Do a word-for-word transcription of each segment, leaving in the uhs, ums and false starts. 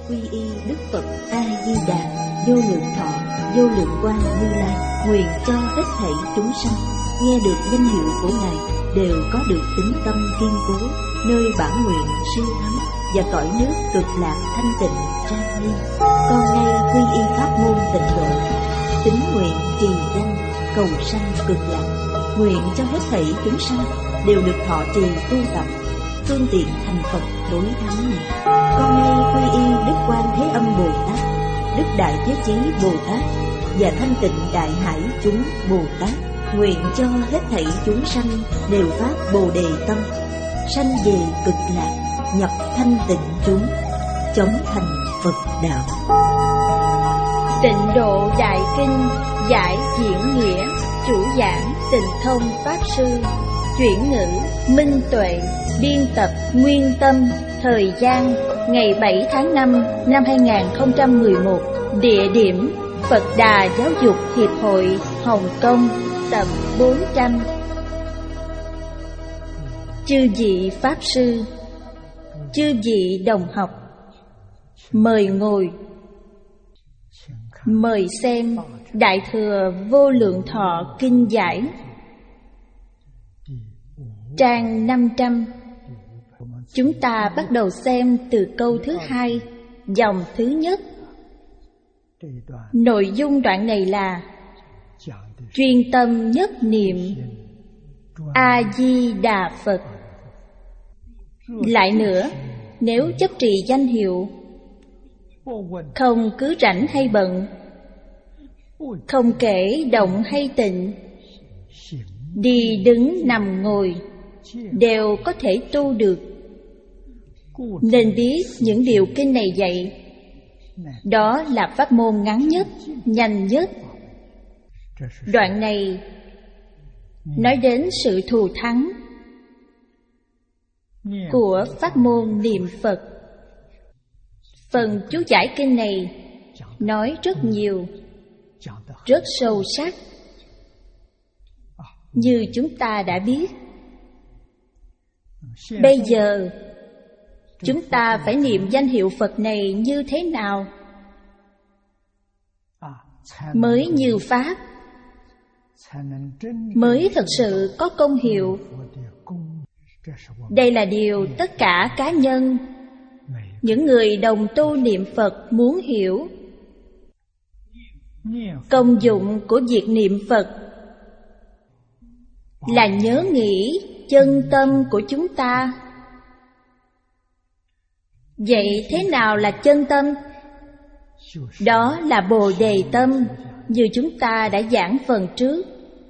quy y Đức Phật A Di Đà, vô lượng thọ, vô lượng quang Như Lai, nguyện cho hết thảy chúng sanh nghe được danh hiệu của Ngài đều có được tín tâm kiên cố, nơi bản nguyện siêu thắng và cõi nước cực lạc thanh tịnh trang nghiêm. Con nay quy y pháp môn tịnh độ, tín nguyện trì danh cầu sanh cực lạc, nguyện cho hết thảy chúng sanh đều được thọ trì tu tập, phương tiện thành Phật đối thắng này. Con nay quy y Đức Quan Thế Âm Bồ Tát, Đức Đại Thế Chí Bồ Tát và Thanh Tịnh Đại Hải chúng Bồ Tát, nguyện cho hết thảy chúng sanh đều phát Bồ Đề tâm, sanh về cực lạc, nhập thanh tịnh chúng, chống thành Phật đạo. Tịnh Độ Đại Kinh giải diễn nghĩa, chủ giảng Tịnh Thông Pháp Sư, chuyển ngữ Minh Tuệ, biên tập Nguyên Tâm. Thời gian ngày bảy tháng năm năm hai nghìn không trăm mười một. Địa điểm Phật Đà Giáo dục Hiệp hội Hồng Kông. Tập bốn trăm. Chư vị Pháp Sư, chư vị đồng học, mời ngồi. Mời xem Đại Thừa Vô Lượng Thọ Kinh Giải, trang năm trăm. Chúng ta bắt đầu xem từ câu thứ hai, dòng thứ nhất. Nội dung đoạn này là chuyên tâm nhất niệm A Di Đà Phật. Lại nữa, nếu chấp trì danh hiệu, không cứ rảnh hay bận, không kể động hay tịnh, đi đứng nằm ngồi đều có thể tu được. Nên biết những điều kinh này dạy, đó là pháp môn ngắn nhất, nhanh nhất. Đoạn này nói đến sự thù thắng của pháp môn niệm Phật. Phần chú giải kinh này nói rất nhiều, rất sâu sắc. Như chúng ta đã biết, bây giờ chúng ta phải niệm danh hiệu Phật này như thế nào mới như pháp, mới thật sự có công hiệu. Đây là điều tất cả cá nhân, những người đồng tu niệm Phật muốn hiểu. Công dụng của việc niệm Phật là nhớ nghĩ chân tâm của chúng ta. Vậy thế nào là chân tâm? Đó là Bồ Đề tâm, như chúng ta đã giảng phần trước.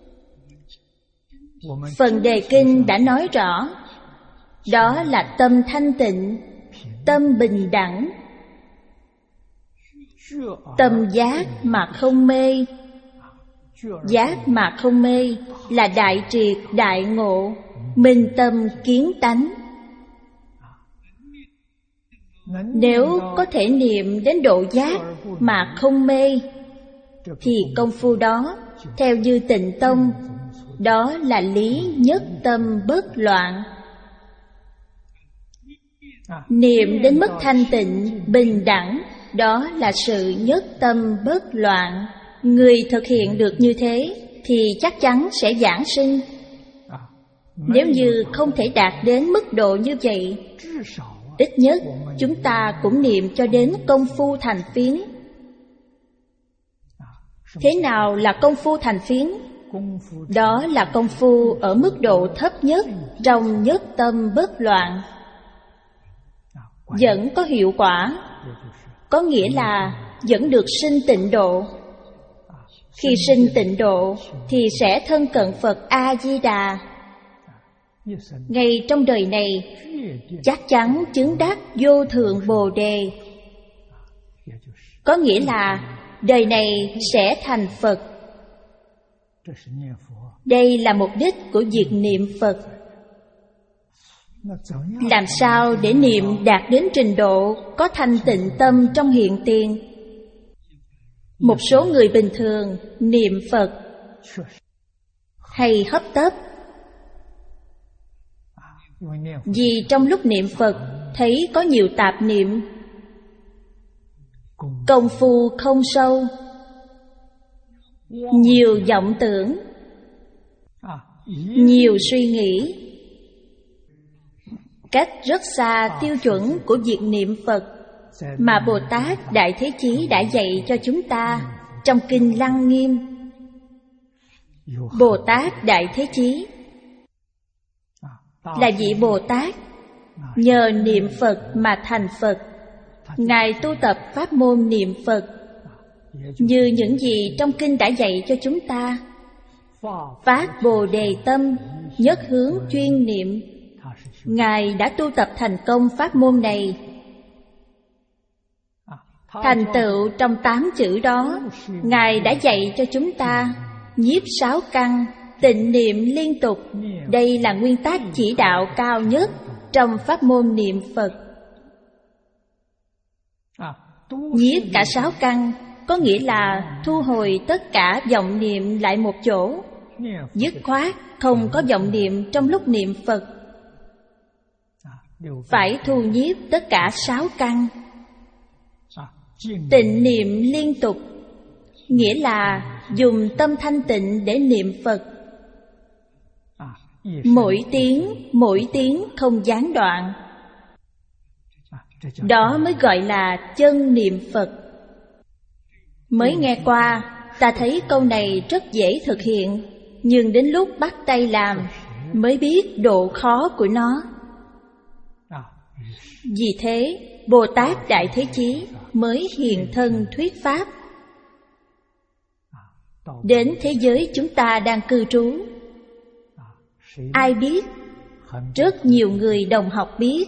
Phần đề kinh đã nói rõ, đó là tâm thanh tịnh, tâm bình đẳng, tâm giác mà không mê. Giác mà không mê là đại triệt đại ngộ, minh tâm kiến tánh. Nếu có thể niệm đến độ giác mà không mê, thì công phu đó, theo Như Tịnh Tông, đó là lý nhất tâm bất loạn. Niệm đến mức thanh tịnh, bình đẳng, đó là sự nhất tâm bất loạn. Người thực hiện được như thế thì chắc chắn sẽ giảng sinh. Nếu như không thể đạt đến mức độ như vậy, ít nhất chúng ta cũng niệm cho đến công phu thành phiến. Thế nào là công phu thành phiến? Đó là công phu ở mức độ thấp nhất, trong nhất tâm bất loạn, vẫn có hiệu quả. Có nghĩa là vẫn được sinh tịnh độ. Khi sinh tịnh độ thì sẽ thân cận Phật A-di-đà. Ngay trong đời này chắc chắn chứng đắc vô thượng Bồ Đề. Có nghĩa là đời này sẽ thành Phật. Đây là mục đích của việc niệm Phật. Làm sao để niệm đạt đến trình độ có thanh tịnh tâm trong hiện tiền? Một số người bình thường niệm Phật hay hấp tấp, vì trong lúc niệm Phật thấy có nhiều tạp niệm, công phu không sâu, nhiều vọng tưởng, nhiều suy nghĩ, cách rất xa tiêu chuẩn của việc niệm Phật mà Bồ Tát Đại Thế Chí đã dạy cho chúng ta trong Kinh Lăng Nghiêm. Bồ Tát Đại Thế Chí là vị Bồ Tát nhờ niệm Phật mà thành Phật. Ngài tu tập pháp môn niệm Phật như những gì trong Kinh đã dạy cho chúng ta. Phát Bồ Đề tâm, nhất hướng chuyên niệm. Ngài đã tu tập thành công pháp môn này. Thành tựu trong tám chữ đó, Ngài đã dạy cho chúng ta nhiếp sáu căn, tịnh niệm liên tục. Đây là nguyên tắc chỉ đạo cao nhất trong pháp môn niệm Phật. Nhiếp cả sáu căn có nghĩa là thu hồi tất cả vọng niệm lại một chỗ, dứt khoát không có vọng niệm trong lúc niệm Phật. Phải thu nhiếp tất cả sáu căn. Tịnh niệm liên tục nghĩa là dùng tâm thanh tịnh để niệm Phật. Mỗi tiếng, mỗi tiếng không gián đoạn. Đó mới gọi là chân niệm Phật. Mới nghe qua, ta thấy câu này rất dễ thực hiện, nhưng đến lúc bắt tay làm mới biết độ khó của nó. Vì thế, Bồ Tát Đại Thế Chí mới hiện thân thuyết pháp. Đến thế giới chúng ta đang cư trú, ai biết? Rất nhiều người đồng học biết.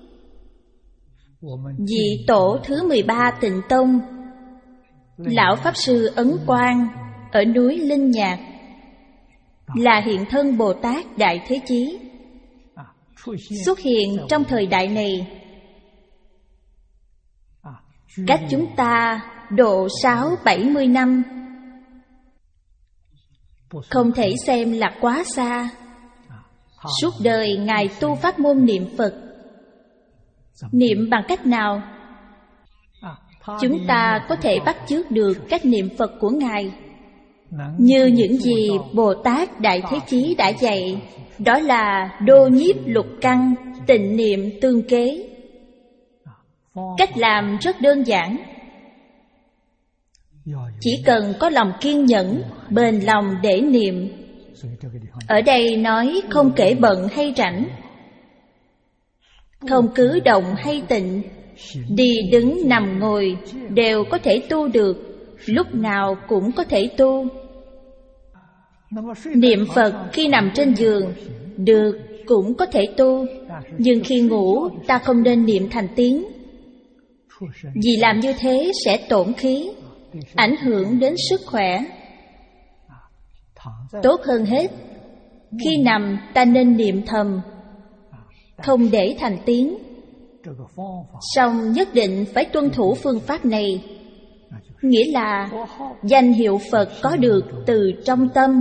Vị tổ thứ mười ba Tịnh Tông, Lão Pháp Sư Ấn Quang ở núi Linh Nhạc là hiện thân Bồ Tát Đại Thế Chí, xuất hiện trong thời đại này, cách chúng ta độ sáu bảy mươi năm. Không thể xem là quá xa. Suốt đời Ngài tu pháp môn niệm Phật. Niệm bằng cách nào? Chúng ta có thể bắt chước được cách niệm Phật của Ngài như những gì Bồ Tát Đại Thế Chí đã dạy. Đó là đô nhiếp lục căn, tịnh niệm tương kế. Cách làm rất đơn giản. Chỉ cần có lòng kiên nhẫn, bền lòng để niệm. Ở đây nói không kể bận hay rảnh, không cứ động hay tịnh, đi đứng nằm ngồi đều có thể tu được, lúc nào cũng có thể tu. Niệm Phật khi nằm trên giường được, cũng có thể tu. Nhưng khi ngủ ta không nên niệm thành tiếng, vì làm như thế sẽ tổn khí, ảnh hưởng đến sức khỏe. Tốt hơn hết, khi nằm ta nên niệm thầm, không để thành tiếng. Song nhất định phải tuân thủ phương pháp này, nghĩa là danh hiệu Phật có được từ trong tâm.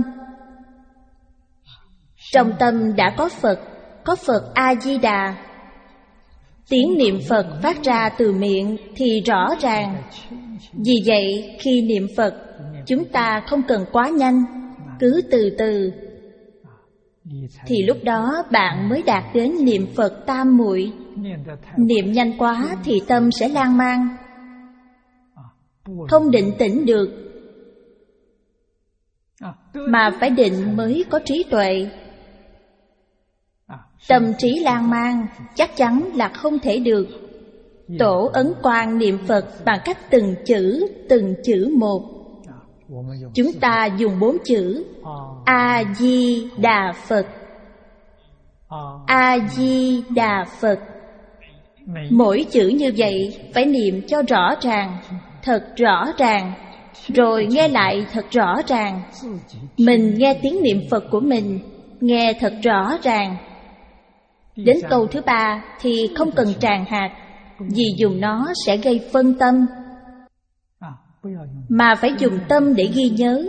Trong tâm đã có Phật, có Phật A-di-đà. Tiếng niệm Phật phát ra từ miệng thì rõ ràng. Vì vậy khi niệm Phật, chúng ta không cần quá nhanh, cứ từ từ, thì lúc đó bạn mới đạt đến niệm Phật tam muội. Niệm nhanh quá thì tâm sẽ lan man, không định tĩnh được, mà phải định mới có trí tuệ. Tâm trí lan man chắc chắn là không thể được. Tổ Ấn Quang niệm Phật bằng cách từng chữ, từng chữ một. Chúng ta dùng bốn chữ A-di-đà Phật, A-di-đà Phật. Mỗi chữ như vậy phải niệm cho rõ ràng, thật rõ ràng, rồi nghe lại thật rõ ràng. Mình nghe tiếng niệm Phật của mình, nghe thật rõ ràng. Đến câu thứ ba thì không cần tràn hạt, vì dùng nó sẽ gây phân tâm, mà phải dùng tâm để ghi nhớ.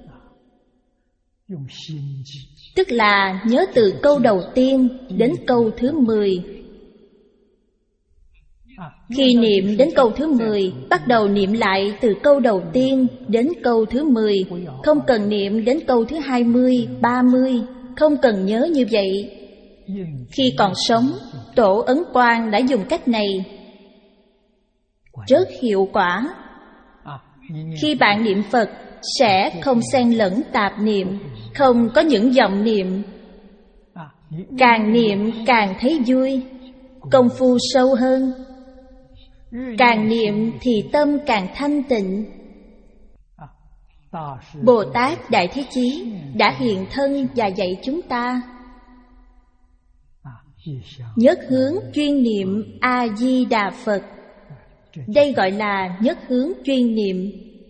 Tức là nhớ từ câu đầu tiên đến câu thứ mười. Khi niệm đến câu thứ mười, bắt đầu niệm lại từ câu đầu tiên đến câu thứ mười. Không cần niệm đến câu thứ hai mươi, ba mươi. Không cần nhớ như vậy. Khi còn sống, Tổ Ấn Quang đã dùng cách này, rất hiệu quả. Khi bạn niệm Phật, sẽ không xen lẫn tạp niệm, không có những vọng niệm. Càng niệm càng thấy vui, công phu sâu hơn. Càng niệm thì tâm càng thanh tịnh. Bồ Tát Đại Thế Chí đã hiện thân và dạy chúng ta nhất hướng chuyên niệm A-di-đà Phật. Đây gọi là nhất hướng chuyên niệm.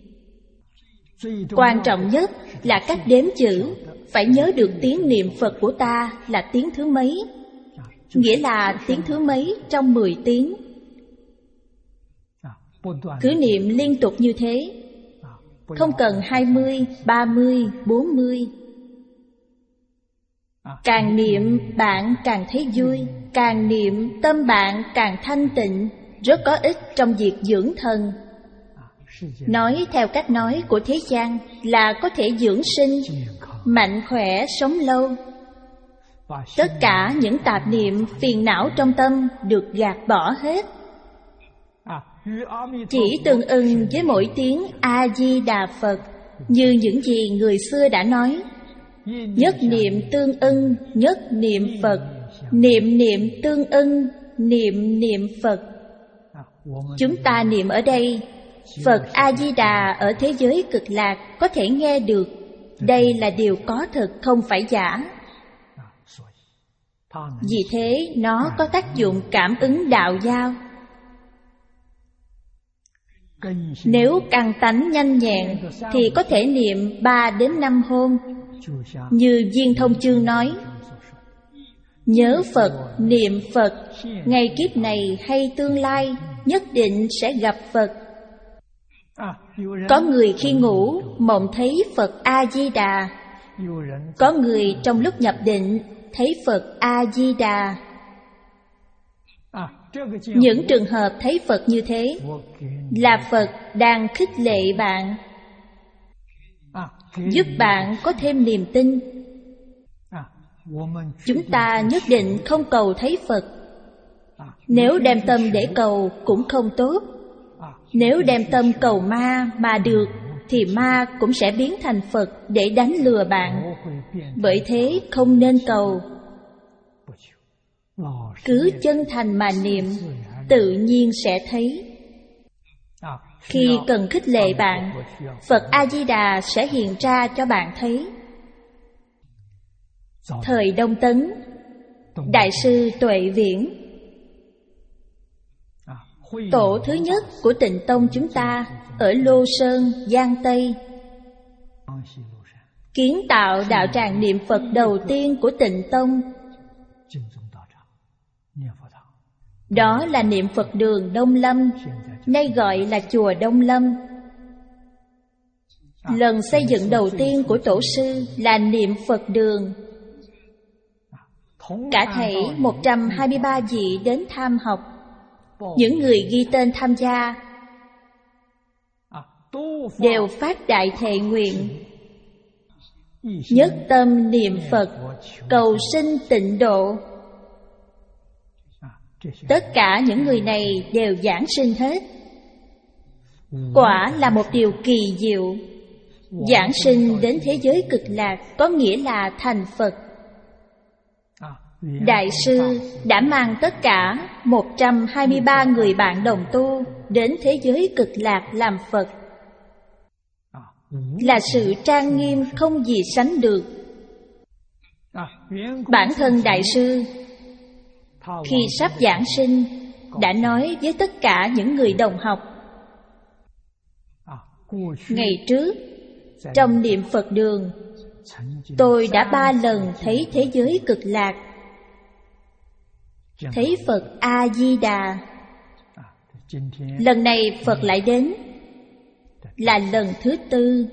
Quan trọng nhất là cách đếm chữ. Phải nhớ được tiếng niệm Phật của ta là tiếng thứ mấy, nghĩa là tiếng thứ mấy trong mười tiếng. Cứ niệm liên tục như thế, không cần hai mươi, ba mươi, bốn mươi. Càng niệm bạn càng thấy vui, càng niệm tâm bạn càng thanh tịnh, rất có ích trong việc dưỡng thần. Nói theo cách nói của thế gian là có thể dưỡng sinh, mạnh khỏe, sống lâu. Tất cả những tạp niệm phiền não trong tâm được gạt bỏ hết. Chỉ tương ưng với mỗi tiếng A-di-đà Phật, như những gì người xưa đã nói. Nhất niệm tương ưng, nhất niệm Phật. Niệm niệm tương ưng, niệm niệm Phật. Chúng ta niệm ở đây, Phật A-di-đà ở thế giới cực lạc có thể nghe được. Đây là điều có thật, không phải giả. Vì thế nó có tác dụng cảm ứng đạo giao. Nếu căn tánh nhanh nhẹn thì có thể niệm ba đến năm hôm. Như Viên Thông Chương nói, nhớ Phật, niệm Phật, ngày kiếp này hay tương lai nhất định sẽ gặp Phật. Có người khi ngủ mộng thấy Phật A-di-đà. Có người trong lúc nhập định thấy Phật A-di-đà. Những trường hợp thấy Phật như thế là Phật đang khích lệ bạn, giúp bạn có thêm niềm tin. Chúng ta nhất định không cầu thấy Phật. Nếu đem tâm để cầu cũng không tốt. Nếu đem tâm cầu ma mà được thì ma cũng sẽ biến thành Phật để đánh lừa bạn. Bởi thế không nên cầu. Cứ chân thành mà niệm, tự nhiên sẽ thấy. Khi cần khích lệ bạn, Phật A-di-đà sẽ hiện ra cho bạn thấy. Thời Đông Tấn, Đại sư Tuệ Viễn, tổ thứ nhất của Tịnh Tông chúng ta ở Lô Sơn, Giang Tây, kiến tạo đạo tràng niệm Phật đầu tiên của Tịnh Tông. Đó là niệm Phật đường Đông Lâm, nay gọi là chùa Đông Lâm. Lần xây dựng đầu tiên của tổ sư là niệm Phật đường. Cả thảy một trăm hai mươi ba vị đến tham học. Những người ghi tên tham gia đều phát đại thệ nguyện, nhất tâm niệm Phật, cầu sinh tịnh độ. Tất cả những người này đều giảng sinh hết. Quả là một điều kỳ diệu. Giảng sinh đến thế giới cực lạc có nghĩa là thành Phật. Đại sư đã mang tất cả một trăm hai mươi ba người bạn đồng tu đến thế giới cực lạc làm Phật. Là sự trang nghiêm không gì sánh được. Bản thân Đại sư khi sắp giảng sinh đã nói với tất cả những người đồng học: ngày trước trong niệm Phật đường, tôi đã ba lần thấy thế giới cực lạc, thấy Phật A-di-đà. Lần này Phật lại đến, là lần thứ tư.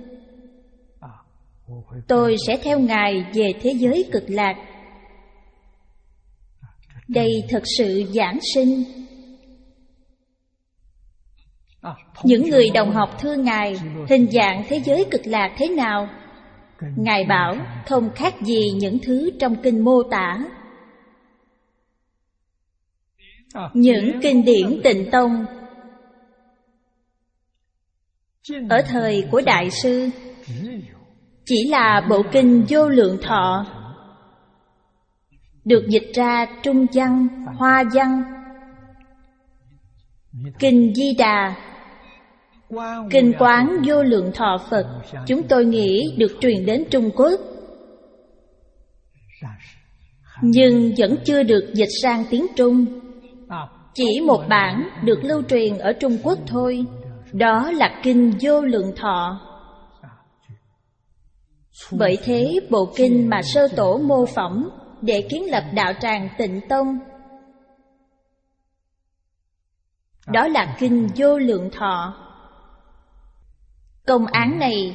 Tôi sẽ theo Ngài về thế giới cực lạc. Đây thật sự giảng sinh. Những người đồng học thưa Ngài, hình dạng thế giới cực lạc thế nào? Ngài bảo không khác gì những thứ trong kinh mô tả. Những kinh điển Tịnh Tông ở thời của Đại sư chỉ là bộ kinh Vô Lượng Thọ, được dịch ra Trung văn, Hoa văn. Kinh Di Đà, kinh Quán Vô Lượng Thọ Phật, chúng tôi nghĩ được truyền đến Trung Quốc, nhưng vẫn chưa được dịch sang tiếng Trung. Chỉ một bản được lưu truyền ở Trung Quốc thôi, đó là kinh Vô Lượng Thọ. Bởi thế bộ kinh mà Sơ Tổ mô phỏng để kiến lập đạo tràng Tịnh Tông, đó là kinh Vô Lượng Thọ. Công án này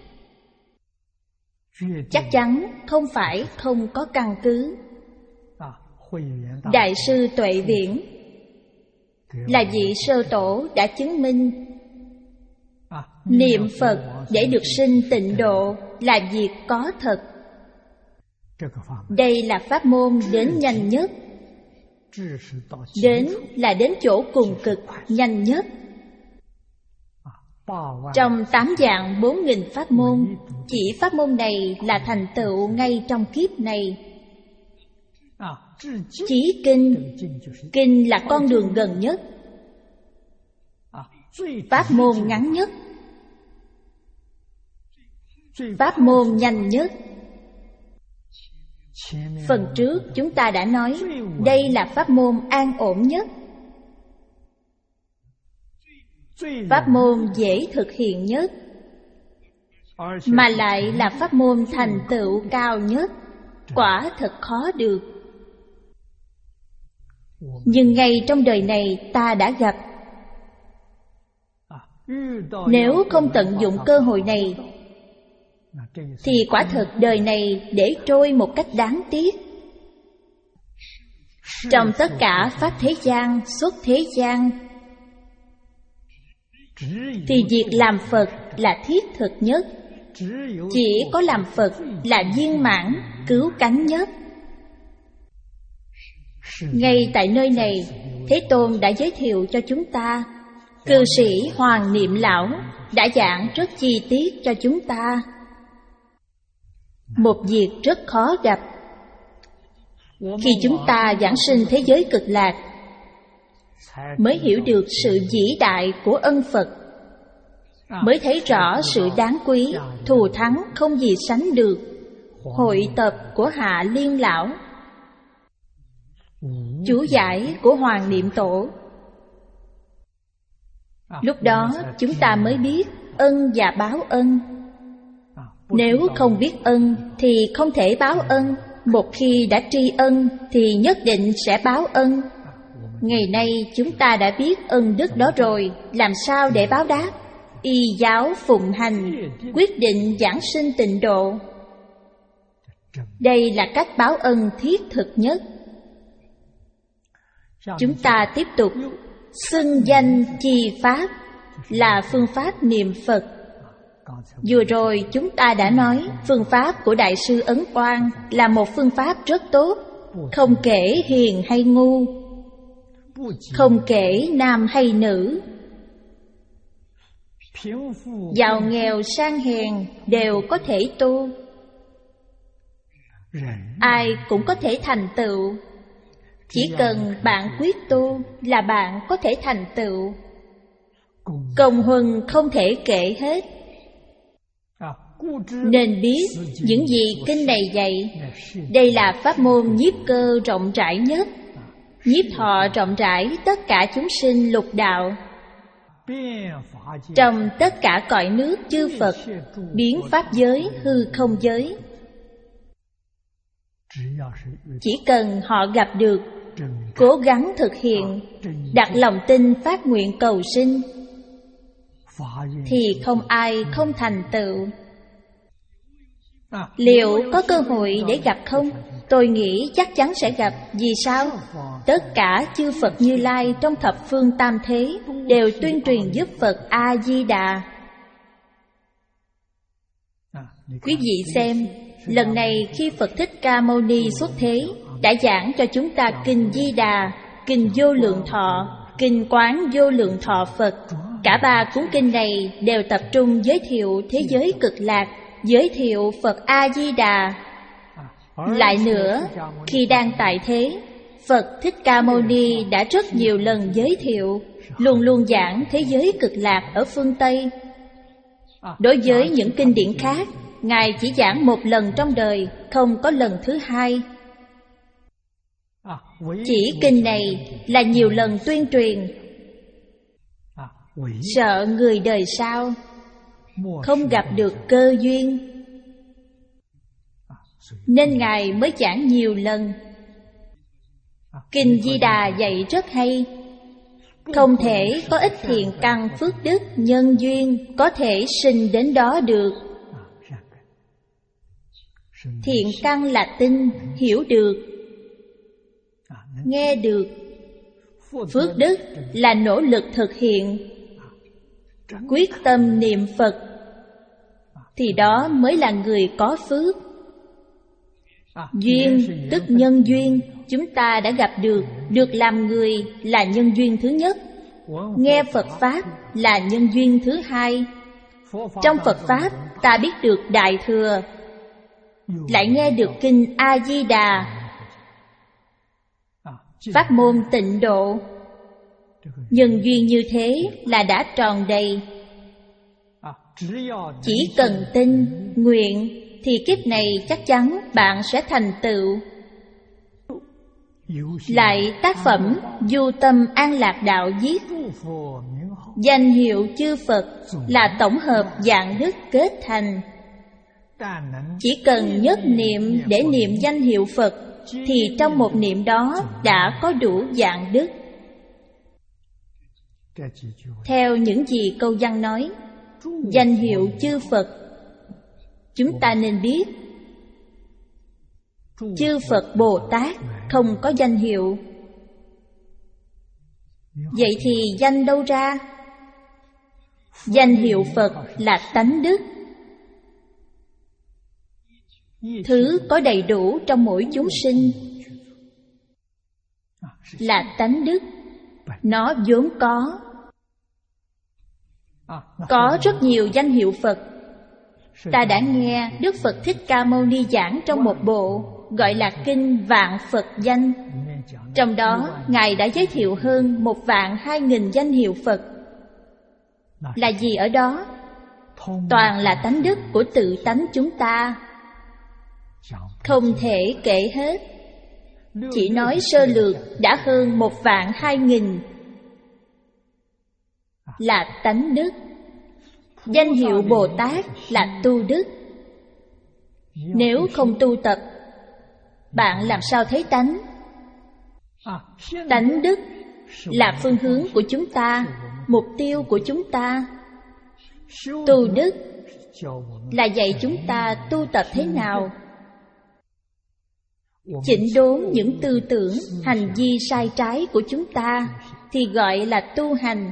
chắc chắn không phải không có căn cứ. Đại sư Tuệ Viễn là vị Sơ Tổ đã chứng minh niệm Phật để được sinh tịnh độ là việc có thật. Đây là pháp môn đến nhanh nhất, đến là đến chỗ cùng cực nhanh nhất. Trong tám vạn bốn nghìn pháp môn, chỉ pháp môn này là thành tựu ngay trong kiếp này. Chí kinh, kinh là con đường gần nhất, pháp môn ngắn nhất, pháp môn nhanh nhất. Phần trước chúng ta đã nói đây là pháp môn an ổn nhất, pháp môn dễ thực hiện nhất, mà lại là pháp môn thành tựu cao nhất. Quả thật khó được. Nhưng ngay trong đời này ta đã gặp. Nếu không tận dụng cơ hội này thì quả thật đời này để trôi một cách đáng tiếc. Trong tất cả pháp thế gian, xuất thế gian, thì việc làm Phật là thiết thực nhất. Chỉ có làm Phật là viên mãn, cứu cánh nhất. Ngay tại nơi này, Thế Tôn đã giới thiệu cho chúng ta. Cư sĩ Hoàng Niệm Lão đã giảng rất chi tiết cho chúng ta một việc rất khó gặp. Khi chúng ta giảng sinh thế giới cực lạc, mới hiểu được sự vĩ đại của ân Phật, mới thấy rõ sự đáng quý, thù thắng không gì sánh được hội tập của Hạ Liên Lão, chú giải của Hoàng Niệm Tổ. Lúc đó chúng ta mới biết ân và báo ân. Nếu không biết ân thì không thể báo ân. Một khi đã tri ân thì nhất định sẽ báo ân. Ngày nay chúng ta đã biết ân đức đó rồi, làm sao để báo đáp? Y giáo phụng hành, quyết định giảng sinh tịnh độ. Đây là cách báo ân thiết thực nhất. Chúng ta tiếp tục xưng danh chi pháp là phương pháp niệm Phật. Vừa rồi chúng ta đã nói phương pháp của Đại sư Ấn Quang là một phương pháp rất tốt, không kể hiền hay ngu, không kể nam hay nữ, giàu nghèo sang hèn đều có thể tu. Ai cũng có thể thành tựu. Chỉ cần bạn quyết tu là bạn có thể thành tựu. Công huân không thể kể hết. Nên biết những gì kinh này dạy. Đây là pháp môn nhiếp cơ rộng rãi nhất, nhiếp thọ rộng rãi tất cả chúng sinh lục đạo. Trong tất cả cõi nước chư Phật, biến pháp giới hư không giới, chỉ cần họ gặp được, cố gắng thực hiện, đặt lòng tin phát nguyện cầu sinh, thì không ai không thành tựu. Liệu có cơ hội để gặp không? Tôi nghĩ chắc chắn sẽ gặp. Vì sao? Tất cả chư Phật Như Lai trong thập phương tam thế đều tuyên truyền giúp Phật A-di-đà. Quý vị xem, lần này khi Phật Thích Ca Mâu Ni xuất thế, đã giảng cho chúng ta Kinh Di Đà, Kinh Vô Lượng Thọ, Kinh Quán Vô Lượng Thọ Phật. Cả ba cuốn kinh này đều tập trung giới thiệu thế giới cực lạc, giới thiệu Phật A-di-đà. Lại nữa, khi đang tại thế, Phật Thích Ca Mâu Ni đã rất nhiều lần giới thiệu, luôn luôn giảng thế giới cực lạc ở phương Tây. Đối với những kinh điển khác, Ngài chỉ giảng một lần trong đời, không có lần thứ hai. Chỉ kinh này là nhiều lần tuyên truyền, sợ người đời sau không gặp được cơ duyên, nên Ngài mới giảng nhiều lần. Kinh Di Đà dạy rất hay. Không thể có ít thiện căn phước đức nhân duyên có thể sinh đến đó được. Thiện căn là tin, hiểu được, nghe được. Phước đức là nỗ lực thực hiện, quyết tâm niệm Phật, thì đó mới là người có phước. Duyên tức nhân duyên, chúng ta đã gặp được, được làm người là nhân duyên thứ nhất. Nghe Phật Pháp là nhân duyên thứ hai. Trong Phật Pháp ta biết được Đại Thừa, lại nghe được Kinh A-di-đà, pháp môn tịnh độ. Nhân duyên như thế là đã tròn đầy. Chỉ cần tin, nguyện thì kiếp này chắc chắn bạn sẽ thành tựu. Lại tác phẩm Du Tâm An Lạc Đạo viết, danh hiệu chư Phật là tổng hợp dạng đức kết thành. Chỉ cần nhất niệm để niệm danh hiệu Phật, thì trong một niệm đó đã có đủ dạng đức. Theo những gì câu văn nói, danh hiệu chư Phật, chúng ta nên biết, chư Phật Bồ Tát không có danh hiệu. Vậy thì danh đâu ra? Danh hiệu Phật là tánh đức, thứ có đầy đủ trong mỗi chúng sinh, là tánh đức. Nó vốn có. Có rất nhiều danh hiệu Phật. Ta đã nghe Đức Phật Thích Ca Mâu Ni giảng trong một bộ gọi là Kinh Vạn Phật Danh. Trong đó Ngài đã giới thiệu hơn một vạn hai nghìn danh hiệu Phật. Là gì ở đó? Toàn là tánh đức của tự tánh chúng ta, không thể kể hết. Chỉ nói sơ lược đã hơn một vạn hai nghìn là tánh đức. Danh hiệu Bồ Tát là tu đức. Nếu không tu tập, bạn làm sao thấy tánh? Tánh đức là phương hướng của chúng ta, mục tiêu của chúng ta. Tu đức là dạy chúng ta tu tập thế nào, chỉnh đốn những tư tưởng, hành vi sai trái của chúng ta, thì gọi là tu hành.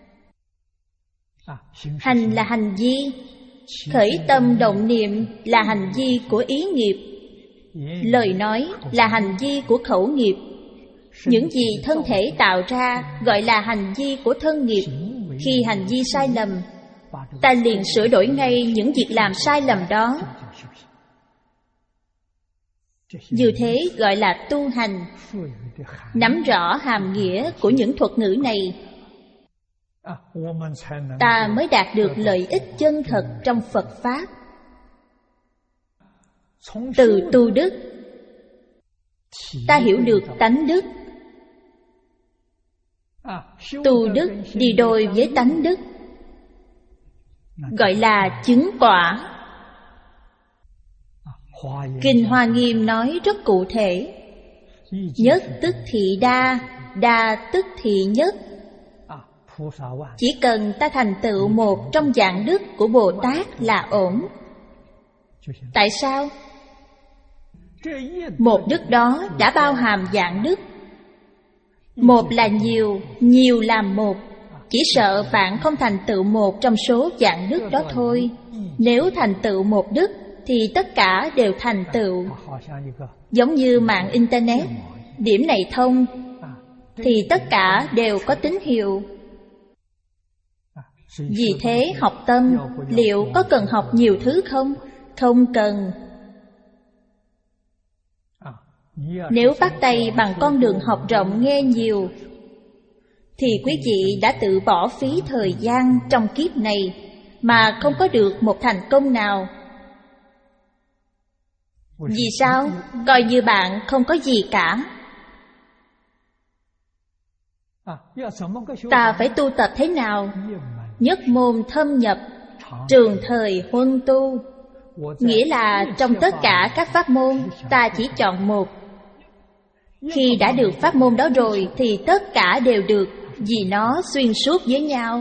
Hành là hành vi, khởi tâm động niệm là hành vi của ý nghiệp, lời nói là hành vi của khẩu nghiệp. Những gì thân thể tạo ra gọi là hành vi của thân nghiệp. Khi hành vi sai lầm, ta liền sửa đổi ngay những việc làm sai lầm đó. Như thế gọi là tu hành. Nắm rõ hàm nghĩa của những thuật ngữ này, ta mới đạt được lợi ích chân thật trong Phật Pháp. Từ tu đức, ta hiểu được tánh đức. Tu đức đi đôi với tánh đức, gọi là chứng quả. Kinh Hoa Nghiêm nói rất cụ thể: nhất tức thị đa, đa tức thị nhất. Chỉ cần ta thành tựu một trong dạng đức của Bồ Tát là ổn. Tại sao? Một đức đó đã bao hàm vạn đức. Một là nhiều, nhiều là một. Chỉ sợ bạn không thành tựu một trong số vạn đức đó thôi. Nếu thành tựu một đức thì tất cả đều thành tựu. Giống như mạng Internet, điểm này thông thì tất cả đều có tín hiệu. Vì thế học tâm liệu có cần học nhiều thứ không? Không cần. Nếu bắt tay bằng con đường học rộng nghe nhiều thì quý vị đã tự bỏ phí thời gian trong kiếp này mà không có được một thành công nào. Vì sao? Coi như bạn không có gì cả. Ta phải tu tập thế nào? Nhất môn thâm nhập, trường thời huân tu. Nghĩa là trong tất cả các pháp môn, ta chỉ chọn một. Khi đã được pháp môn đó rồi thì tất cả đều được, vì nó xuyên suốt với nhau.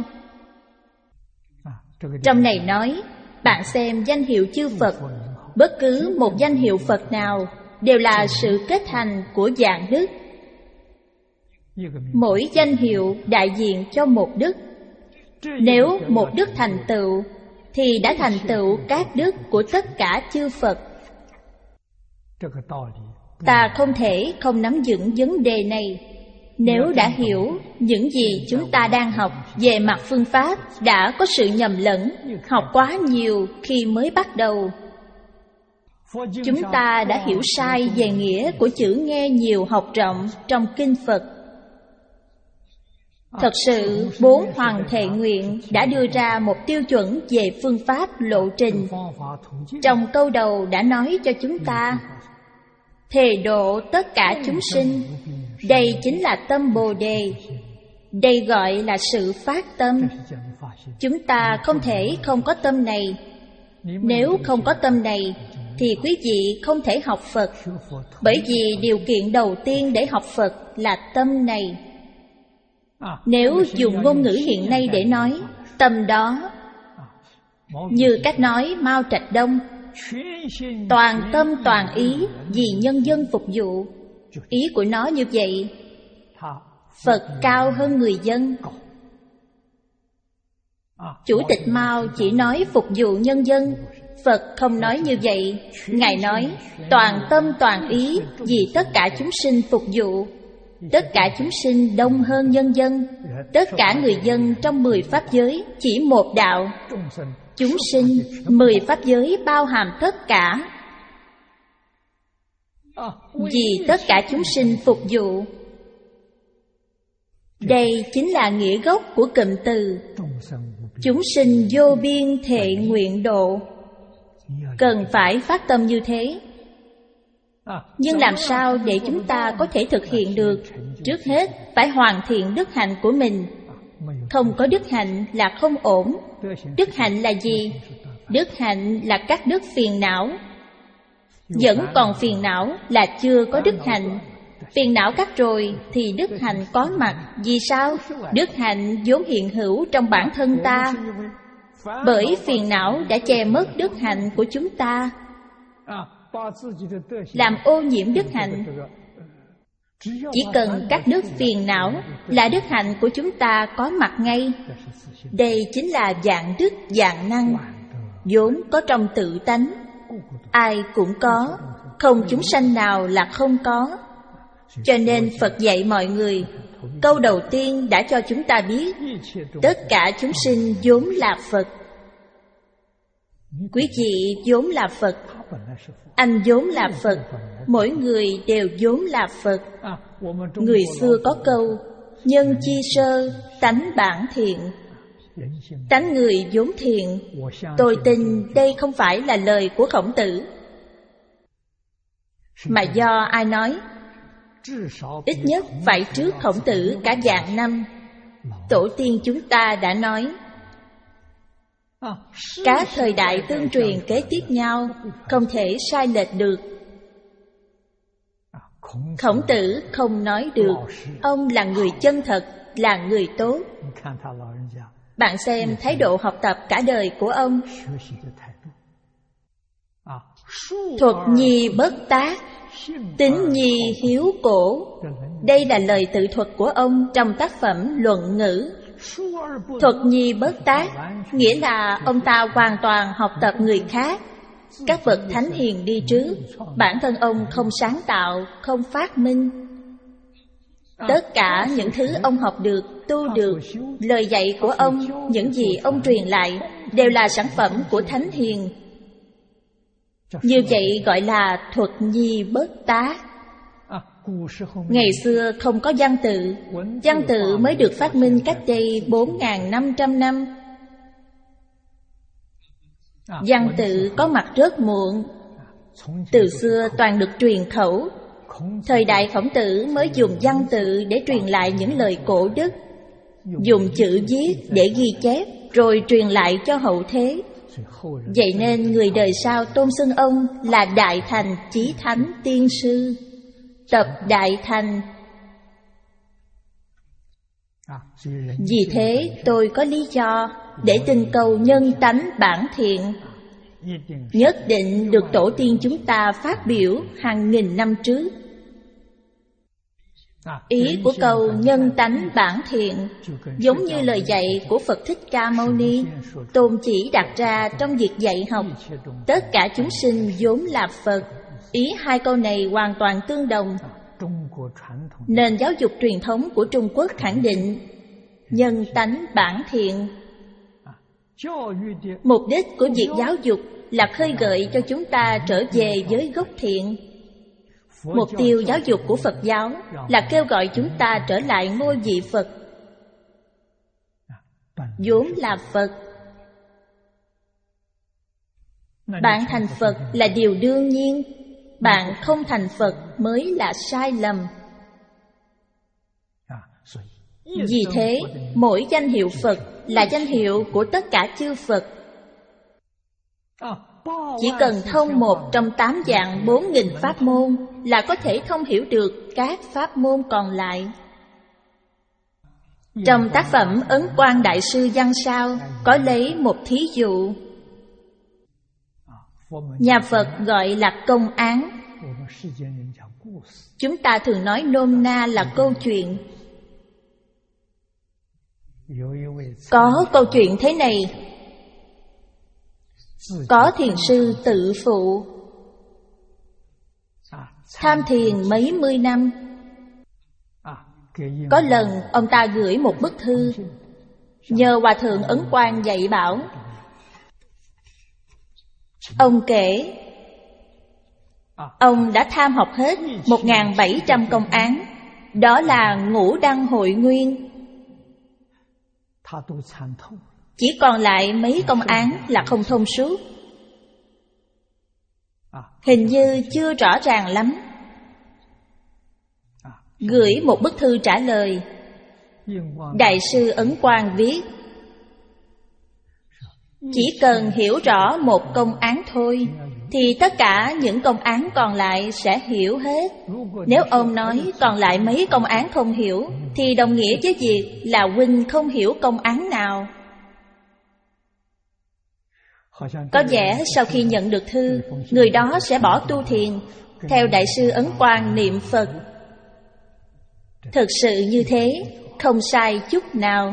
Trong này nói, bạn xem danh hiệu chư Phật, bất cứ một danh hiệu Phật nào đều là sự kết thành của vạn đức. Mỗi danh hiệu đại diện cho một đức. Nếu một đức thành tựu thì đã thành tựu các đức của tất cả chư Phật. Ta không thể không nắm vững vấn đề này. Nếu đã hiểu những gì chúng ta đang học về mặt phương pháp đã có sự nhầm lẫn, học quá nhiều khi mới bắt đầu. Chúng ta đã hiểu sai về nghĩa của chữ nghe nhiều học rộng trong Kinh Phật. Thật sự, bốn hoàng thệ nguyện đã đưa ra một tiêu chuẩn về phương pháp lộ trình. Trong câu đầu đã nói cho chúng ta thề độ tất cả chúng sinh. Đây chính là tâm Bồ Đề. Đây gọi là sự phát tâm. Chúng ta không thể không có tâm này. Nếu không có tâm này thì quý vị không thể học Phật. Bởi vì điều kiện đầu tiên để học Phật là tâm này. Nếu dùng ngôn ngữ hiện nay để nói, tâm đó, như cách nói Mao Trạch Đông, toàn tâm toàn ý vì nhân dân phục vụ. Ý của nó như vậy. Phật cao hơn người dân. Chủ tịch Mao chỉ nói phục vụ nhân dân. Phật không nói như vậy. Ngài nói toàn tâm toàn ý vì tất cả chúng sinh phục vụ. Tất cả chúng sinh đông hơn nhân dân. Tất cả người dân trong mười pháp giới chỉ một đạo. Chúng sinh, mười pháp giới bao hàm tất cả. Vì tất cả chúng sinh phục vụ. Đây chính là nghĩa gốc của cụm từ chúng sinh vô biên thệ nguyện độ. Cần phải phát tâm như thế. Nhưng làm sao để chúng ta có thể thực hiện được? Trước hết phải hoàn thiện đức hạnh của mình. Không có đức hạnh là không ổn. Đức hạnh là gì? Đức hạnh là các đức phiền não. Vẫn còn phiền não là chưa có đức hạnh. Phiền não cắt rồi thì đức hạnh có mặt. Vì sao? Đức hạnh vốn hiện hữu trong bản thân ta. Bởi phiền não đã che mất đức hạnh của chúng ta, làm ô nhiễm đức hạnh. Chỉ cần cắt đứt phiền não là đức hạnh của chúng ta có mặt ngay. Đây chính là vạn đức vạn năng, vốn có trong tự tánh. Ai cũng có, không chúng sanh nào là không có. Cho nên Phật dạy mọi người, câu đầu tiên đã cho chúng ta biết tất cả chúng sinh vốn là Phật. Quý vị vốn là Phật, anh vốn là Phật, mỗi người đều vốn là Phật. Người xưa có câu nhân chi sơ, tánh bản thiện. Tánh người vốn thiện. Tôi tin đây không phải là lời của Khổng Tử, mà do ai nói? Ít nhất phải trước Khổng Tử cả vạn năm. Tổ tiên chúng ta đã nói, các thời đại tương truyền kế tiếp nhau, không thể sai lệch được. Khổng Tử không nói được. Ông là người chân thật, là người tốt. Bạn xem thái độ học tập cả đời của ông. Thuật nhi bất tác, tín nhi hiếu cổ. Đây là lời tự thuật của ông trong tác phẩm Luận Ngữ. Thuật nhi bất tác nghĩa là ông ta hoàn toàn học tập người khác, các bậc thánh hiền đi trước. Bản thân ông không sáng tạo, không phát minh. Tất cả những thứ ông học được, tu được, lời dạy của ông, những gì ông truyền lại đều là sản phẩm của thánh hiền. Như vậy gọi là thuật nhi bất tác. Ngày xưa không có văn tự, văn tự mới được phát minh cách đây bốn nghìn năm trăm năm. Văn tự có mặt rất muộn, từ xưa toàn được truyền khẩu. Thời đại Khổng Tử mới dùng văn tự để truyền lại những lời cổ đức, dùng chữ viết để ghi chép rồi truyền lại cho hậu thế. Vậy nên người đời sau tôn xưng ông là Đại Thành Chí Thánh Tiên Sư, Tập Đại Thành. Vì thế tôi có lý do để tin câu nhân tánh bản thiện nhất định được tổ tiên chúng ta phát biểu hàng nghìn năm trước. Ý của câu nhân tánh bản thiện giống như lời dạy của Phật Thích Ca Mâu Ni, tôn chỉ đặt ra trong việc dạy học tất cả chúng sinh vốn là Phật. Ý hai câu này hoàn toàn tương đồng. Nền giáo dục truyền thống của Trung Quốc khẳng định nhân tánh bản thiện. Mục đích của việc giáo dục là khơi gợi cho chúng ta trở về với gốc thiện. Mục tiêu giáo dục của Phật giáo là kêu gọi chúng ta trở lại ngôi vị Phật, vốn là Phật. Bạn thành Phật là điều đương nhiên, bạn không thành Phật mới là sai lầm. Vì thế, mỗi danh hiệu Phật là danh hiệu của tất cả chư Phật. Chỉ cần thông một trong tám vạn bốn nghìn pháp môn là có thể thông hiểu được các pháp môn còn lại. Trong tác phẩm Ấn Quang Đại Sư Văn Sao có lấy một thí dụ. Nhà Phật gọi là công án, chúng ta thường nói nôm na là câu chuyện. Có câu chuyện thế này: có thiền sư tự phụ, tham thiền mấy mươi năm. Có lần ông ta gửi một bức thư, nhờ Hòa Thượng Ấn Quang dạy bảo. Ông kể, ông đã tham học hết một nghìn bảy trăm công án, đó là ngũ đăng hội nguyên. Chỉ còn lại mấy công án là không thông suốt, hình như chưa rõ ràng lắm. Gửi một bức thư trả lời. Đại sư Ấn Quang viết: chỉ cần hiểu rõ một công án thôi thì tất cả những công án còn lại sẽ hiểu hết. Nếu ông nói còn lại mấy công án không hiểu thì đồng nghĩa với việc là huynh không hiểu công án nào. Có vẻ sau khi nhận được thư, người đó sẽ bỏ tu thiền, theo Đại sư Ấn Quang niệm Phật. Thực sự như thế, không sai chút nào.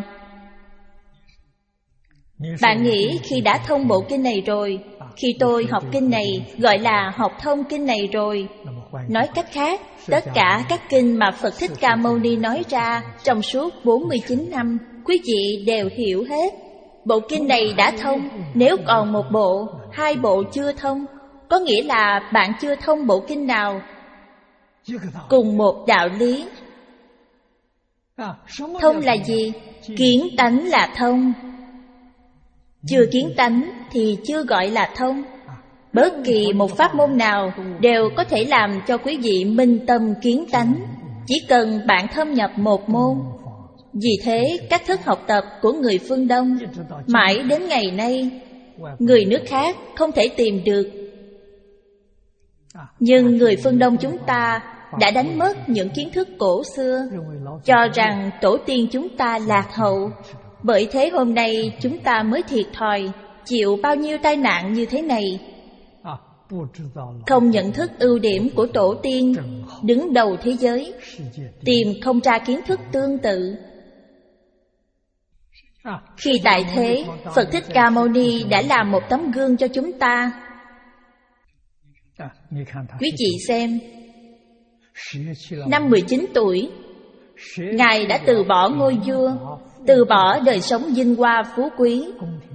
Bạn nghĩ khi đã thông bộ kinh này rồi, khi tôi học kinh này gọi là học thông kinh này rồi. Nói cách khác, tất cả các kinh mà Phật Thích Ca Mâu Ni nói ra trong suốt bốn mươi chín năm, quý vị đều hiểu hết. Bộ kinh này đã thông, nếu còn một bộ, hai bộ chưa thông, có nghĩa là bạn chưa thông bộ kinh nào. Cùng một đạo lý. Thông là gì? Kiến tánh là thông. Chưa kiến tánh thì chưa gọi là thông. Bất kỳ một pháp môn nào đều có thể làm cho quý vị minh tâm kiến tánh, chỉ cần bạn thâm nhập một môn. Vì thế, cách thức học tập của người phương Đông mãi đến ngày nay, người nước khác không thể tìm được. Nhưng người phương Đông chúng ta đã đánh mất những kiến thức cổ xưa, cho rằng tổ tiên chúng ta lạc hậu. Bởi thế hôm nay chúng ta mới thiệt thòi, chịu bao nhiêu tai nạn như thế này. không nhận thức ưu điểm của tổ tiên đứng đầu thế giới, tìm không ra kiến thức tương tự. Khi tại thế, Phật Thích Ca Mâu Ni đã làm một tấm gương cho chúng ta. Quý vị xem, năm mười chín tuổi, Ngài đã từ bỏ ngôi vua, từ bỏ đời sống vinh hoa phú quý,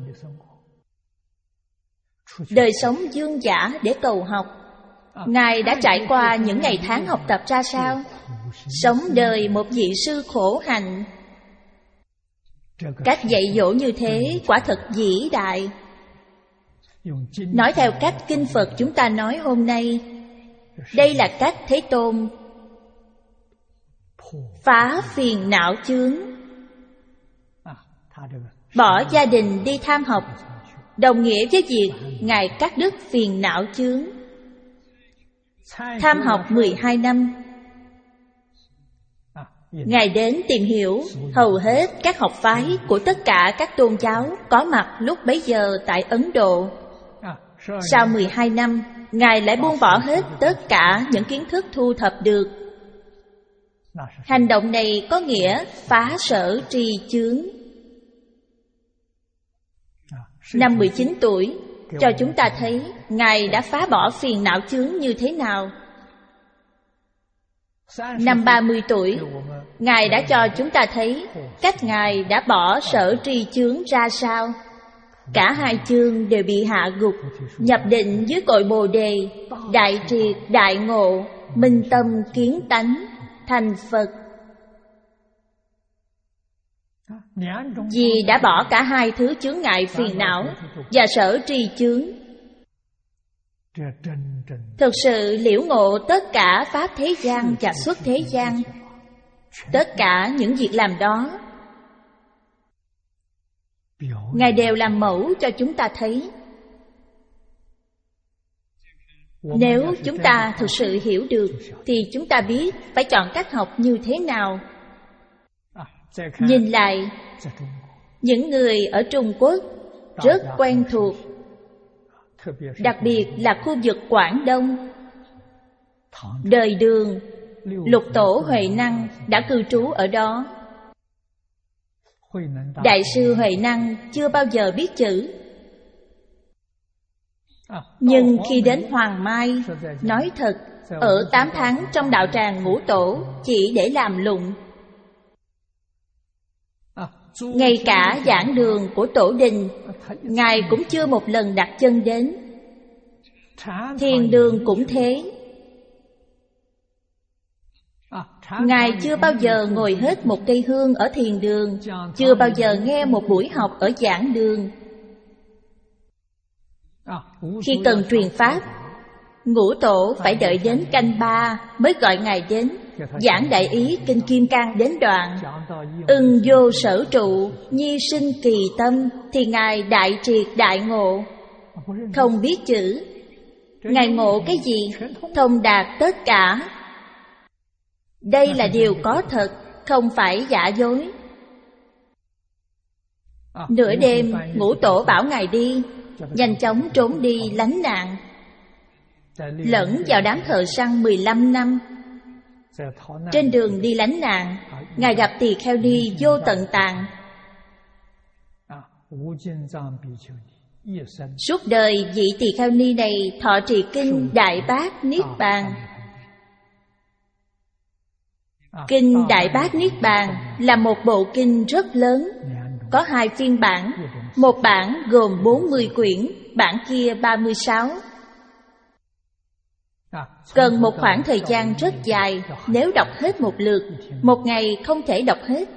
đời sống dương dã để cầu học. Ngài đã trải qua những ngày tháng học tập ra sao? Sống đời một vị sư khổ hạnh. Cách dạy dỗ như thế quả thật vĩ đại. Nói theo cách kinh Phật chúng ta nói hôm nay, đây là cách Thế Tôn phá phiền não chướng. Bỏ gia đình đi tham học đồng nghĩa với việc Ngài cắt đứt phiền não chướng. Tham học mười hai năm, Ngài đến tìm hiểu hầu hết các học phái của tất cả các tôn giáo có mặt lúc bấy giờ tại Ấn Độ. Sau mười hai năm, Ngài lại buông bỏ hết tất cả những kiến thức thu thập được. Hành động này có nghĩa phá sở tri chướng. Năm mười chín tuổi cho chúng ta thấy Ngài đã phá bỏ phiền não chướng như thế nào. Năm ba mươi tuổi, Ngài đã cho chúng ta thấy cách Ngài đã bỏ sở tri chướng ra sao. Cả hai chương đều bị hạ gục, nhập định dưới cội Bồ Đề, đại triệt, đại ngộ, minh tâm kiến tánh, thành Phật. Vì đã bỏ cả hai thứ chướng ngại phiền não và sở tri chướng, thực sự liễu ngộ tất cả pháp thế gian và xuất thế gian. Tất cả những việc làm đó, Ngài đều làm mẫu cho chúng ta thấy. Nếu chúng ta thực sự hiểu được thì chúng ta biết phải chọn cách học như thế nào. Nhìn lại, những người ở Trung Quốc rất quen thuộc, đặc biệt là khu vực Quảng Đông. Đời Đường, Lục Tổ Huệ Năng đã cư trú ở đó. Đại sư Huệ Năng chưa bao giờ biết chữ, nhưng khi đến Hoàng Mai, nói thật, ở tám tháng trong đạo tràng Ngũ Tổ chỉ để làm lụng. Ngay cả giảng đường của Tổ Đình, Ngài cũng chưa một lần đặt chân đến. Thiền đường cũng thế. Ngài chưa bao giờ ngồi hết một cây hương ở thiền đường, chưa bao giờ nghe một buổi học ở giảng đường. Khi cần truyền pháp, Ngũ Tổ phải đợi đến canh ba mới gọi Ngài đến, giảng đại ý Kinh Kim Cang đến đoạn ưng vô sở trụ, nhi sinh kỳ tâm, thì Ngài đại triệt đại ngộ. Không biết chữ, Ngài ngộ cái gì? Thông đạt tất cả. Đây là điều có thật, không phải giả dối. Nửa đêm, Ngũ Tổ bảo Ngài đi, nhanh chóng trốn đi lánh nạn. Lẫn vào đám thợ săn mười lăm năm. Trên đường đi lánh nạn, Ngài gặp Tỳ Kheo Ni Vô Tận Tạng. Suốt đời vị Tỳ Kheo Ni này thọ trì kinh Đại Bát Niết Bàn. Kinh Đại Bát Niết Bàn là một bộ kinh rất lớn, có hai phiên bản. Một bản gồm bốn mươi quyển, bản kia ba mươi sáu. Cần một khoảng thời gian rất dài. Nếu đọc hết một lượt, một ngày không thể đọc hết.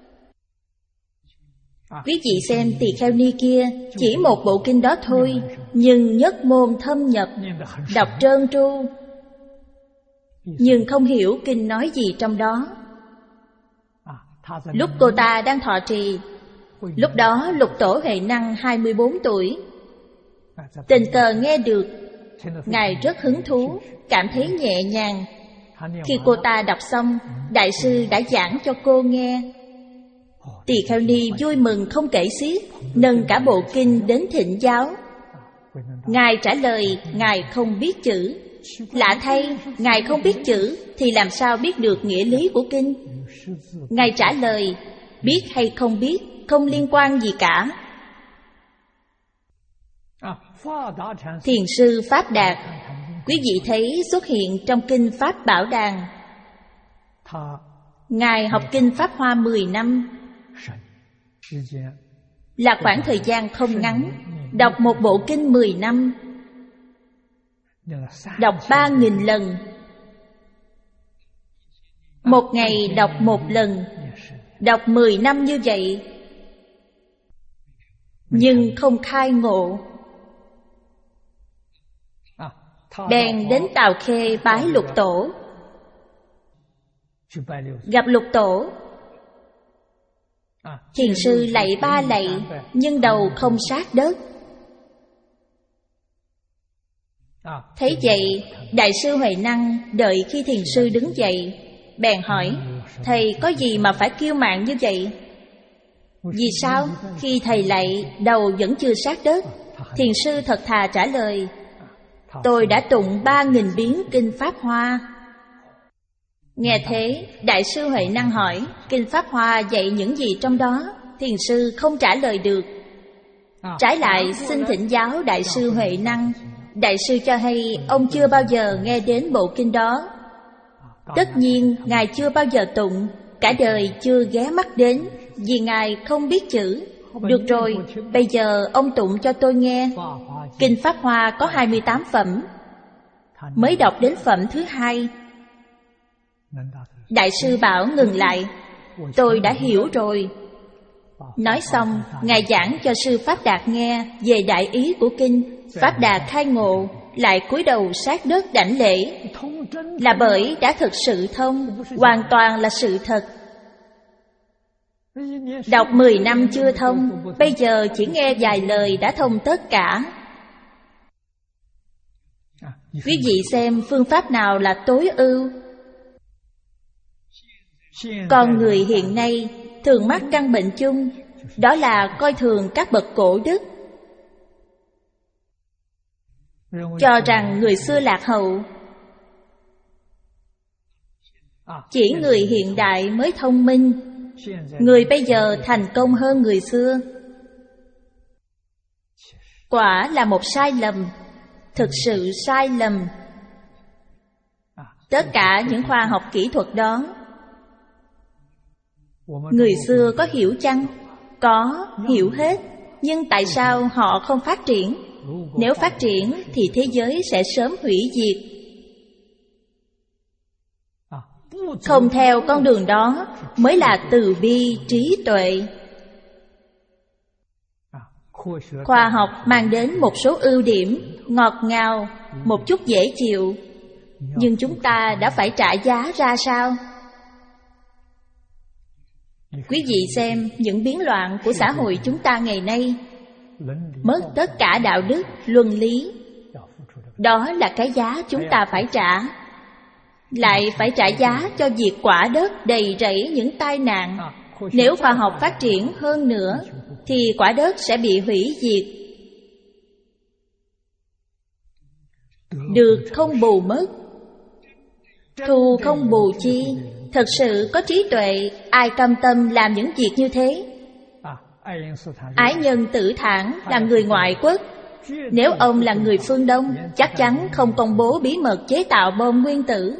Quý vị xem Tỳ Kheo Ni kia, chỉ một bộ kinh đó thôi, nhưng nhất môn thâm nhập, đọc trơn tru, nhưng không hiểu kinh nói gì trong đó. Lúc cô ta đang thọ trì, lúc đó Lục Tổ Huệ Năng hai mươi bốn tuổi, tình cờ nghe được, Ngài rất hứng thú, cảm thấy nhẹ nhàng. Khi cô ta đọc xong, Đại sư đã giảng cho cô nghe. Tỳ Kheo Ni vui mừng không kể xiết, nâng cả bộ kinh đến thỉnh giáo. Ngài trả lời Ngài không biết chữ. Lạ thay, Ngài không biết chữ thì làm sao biết được nghĩa lý của kinh? Ngài trả lời biết hay không biết không liên quan gì cả. Thiền sư Pháp Đạt, quý vị thấy xuất hiện trong kinh Pháp Bảo Đàn. Ngài học kinh Pháp Hoa mười năm, là khoảng thời gian không ngắn. Đọc một bộ kinh mười năm, đọc ba nghìn lần. Một ngày đọc một lần, đọc mười năm như vậy, nhưng không khai ngộ. Bèn đến Tào Khê bái Lục Tổ. Gặp Lục Tổ, thiền sư lạy ba lạy, nhưng đầu không sát đất. Thấy vậy, Đại sư Huệ Năng đợi khi thiền sư đứng dậy, bèn hỏi: thầy có gì mà phải kiêu mạn như vậy? Vì sao khi thầy lạy đầu vẫn chưa sát đất? Thiền sư thật thà trả lời: tôi đã tụng ba nghìn biến kinh Pháp Hoa. Nghe thế, Đại sư Huệ Năng hỏi: kinh Pháp Hoa dạy những gì trong đó? Thiền sư không trả lời được. Trái lại xin thỉnh giáo Đại sư Huệ Năng. Đại sư cho hay ông chưa bao giờ nghe đến bộ kinh đó. Tất nhiên Ngài chưa bao giờ tụng, cả đời chưa ghé mắt đến, vì Ngài không biết chữ. Được rồi, bây giờ ông tụng cho tôi nghe. Kinh Pháp Hoa có hai mươi tám phẩm, mới đọc đến phẩm thứ hai. Đại sư bảo ngừng lại: tôi đã hiểu rồi. Nói xong, Ngài giảng cho sư Pháp Đạt nghe về đại ý của kinh. Pháp Đạt khai ngộ, lại cúi đầu sát đất đảnh lễ, là bởi đã thực sự thông, hoàn toàn là sự thật. Đọc mười năm chưa thông, bây giờ chỉ nghe vài lời đã thông tất cả. Quý vị xem phương pháp nào là tối ưu? Con người hiện nay thường mắc căn bệnh chung, đó là coi thường các bậc cổ đức, cho rằng người xưa lạc hậu, chỉ người hiện đại mới thông minh, người bây giờ thành công hơn người xưa. Quả là một sai lầm, thực sự sai lầm. Tất cả những khoa học kỹ thuật đó, người xưa có hiểu chăng? Có, hiểu hết. Nhưng tại sao họ không phát triển? Nếu phát triển thì thế giới sẽ sớm hủy diệt. Không theo con đường đó mới là từ bi trí tuệ. Khoa học mang đến một số ưu điểm, ngọt ngào, một chút dễ chịu. Nhưng chúng ta đã phải trả giá ra sao? Quý vị xem những biến loạn của xã hội chúng ta ngày nay, mất tất cả đạo đức, luân lý. Đó là cái giá chúng ta phải trả. Lại phải trả giá cho việc quả đất đầy rẫy những tai nạn. Nếu khoa học phát triển hơn nữa thì quả đất sẽ bị hủy diệt. Được không bù mất, thù không bù chi. Thật sự có trí tuệ, ai cam tâm làm những việc như thế? Ái nhân Tử Thản là người ngoại quốc. Nếu ông là người phương Đông, chắc chắn không công bố bí mật chế tạo bom nguyên tử.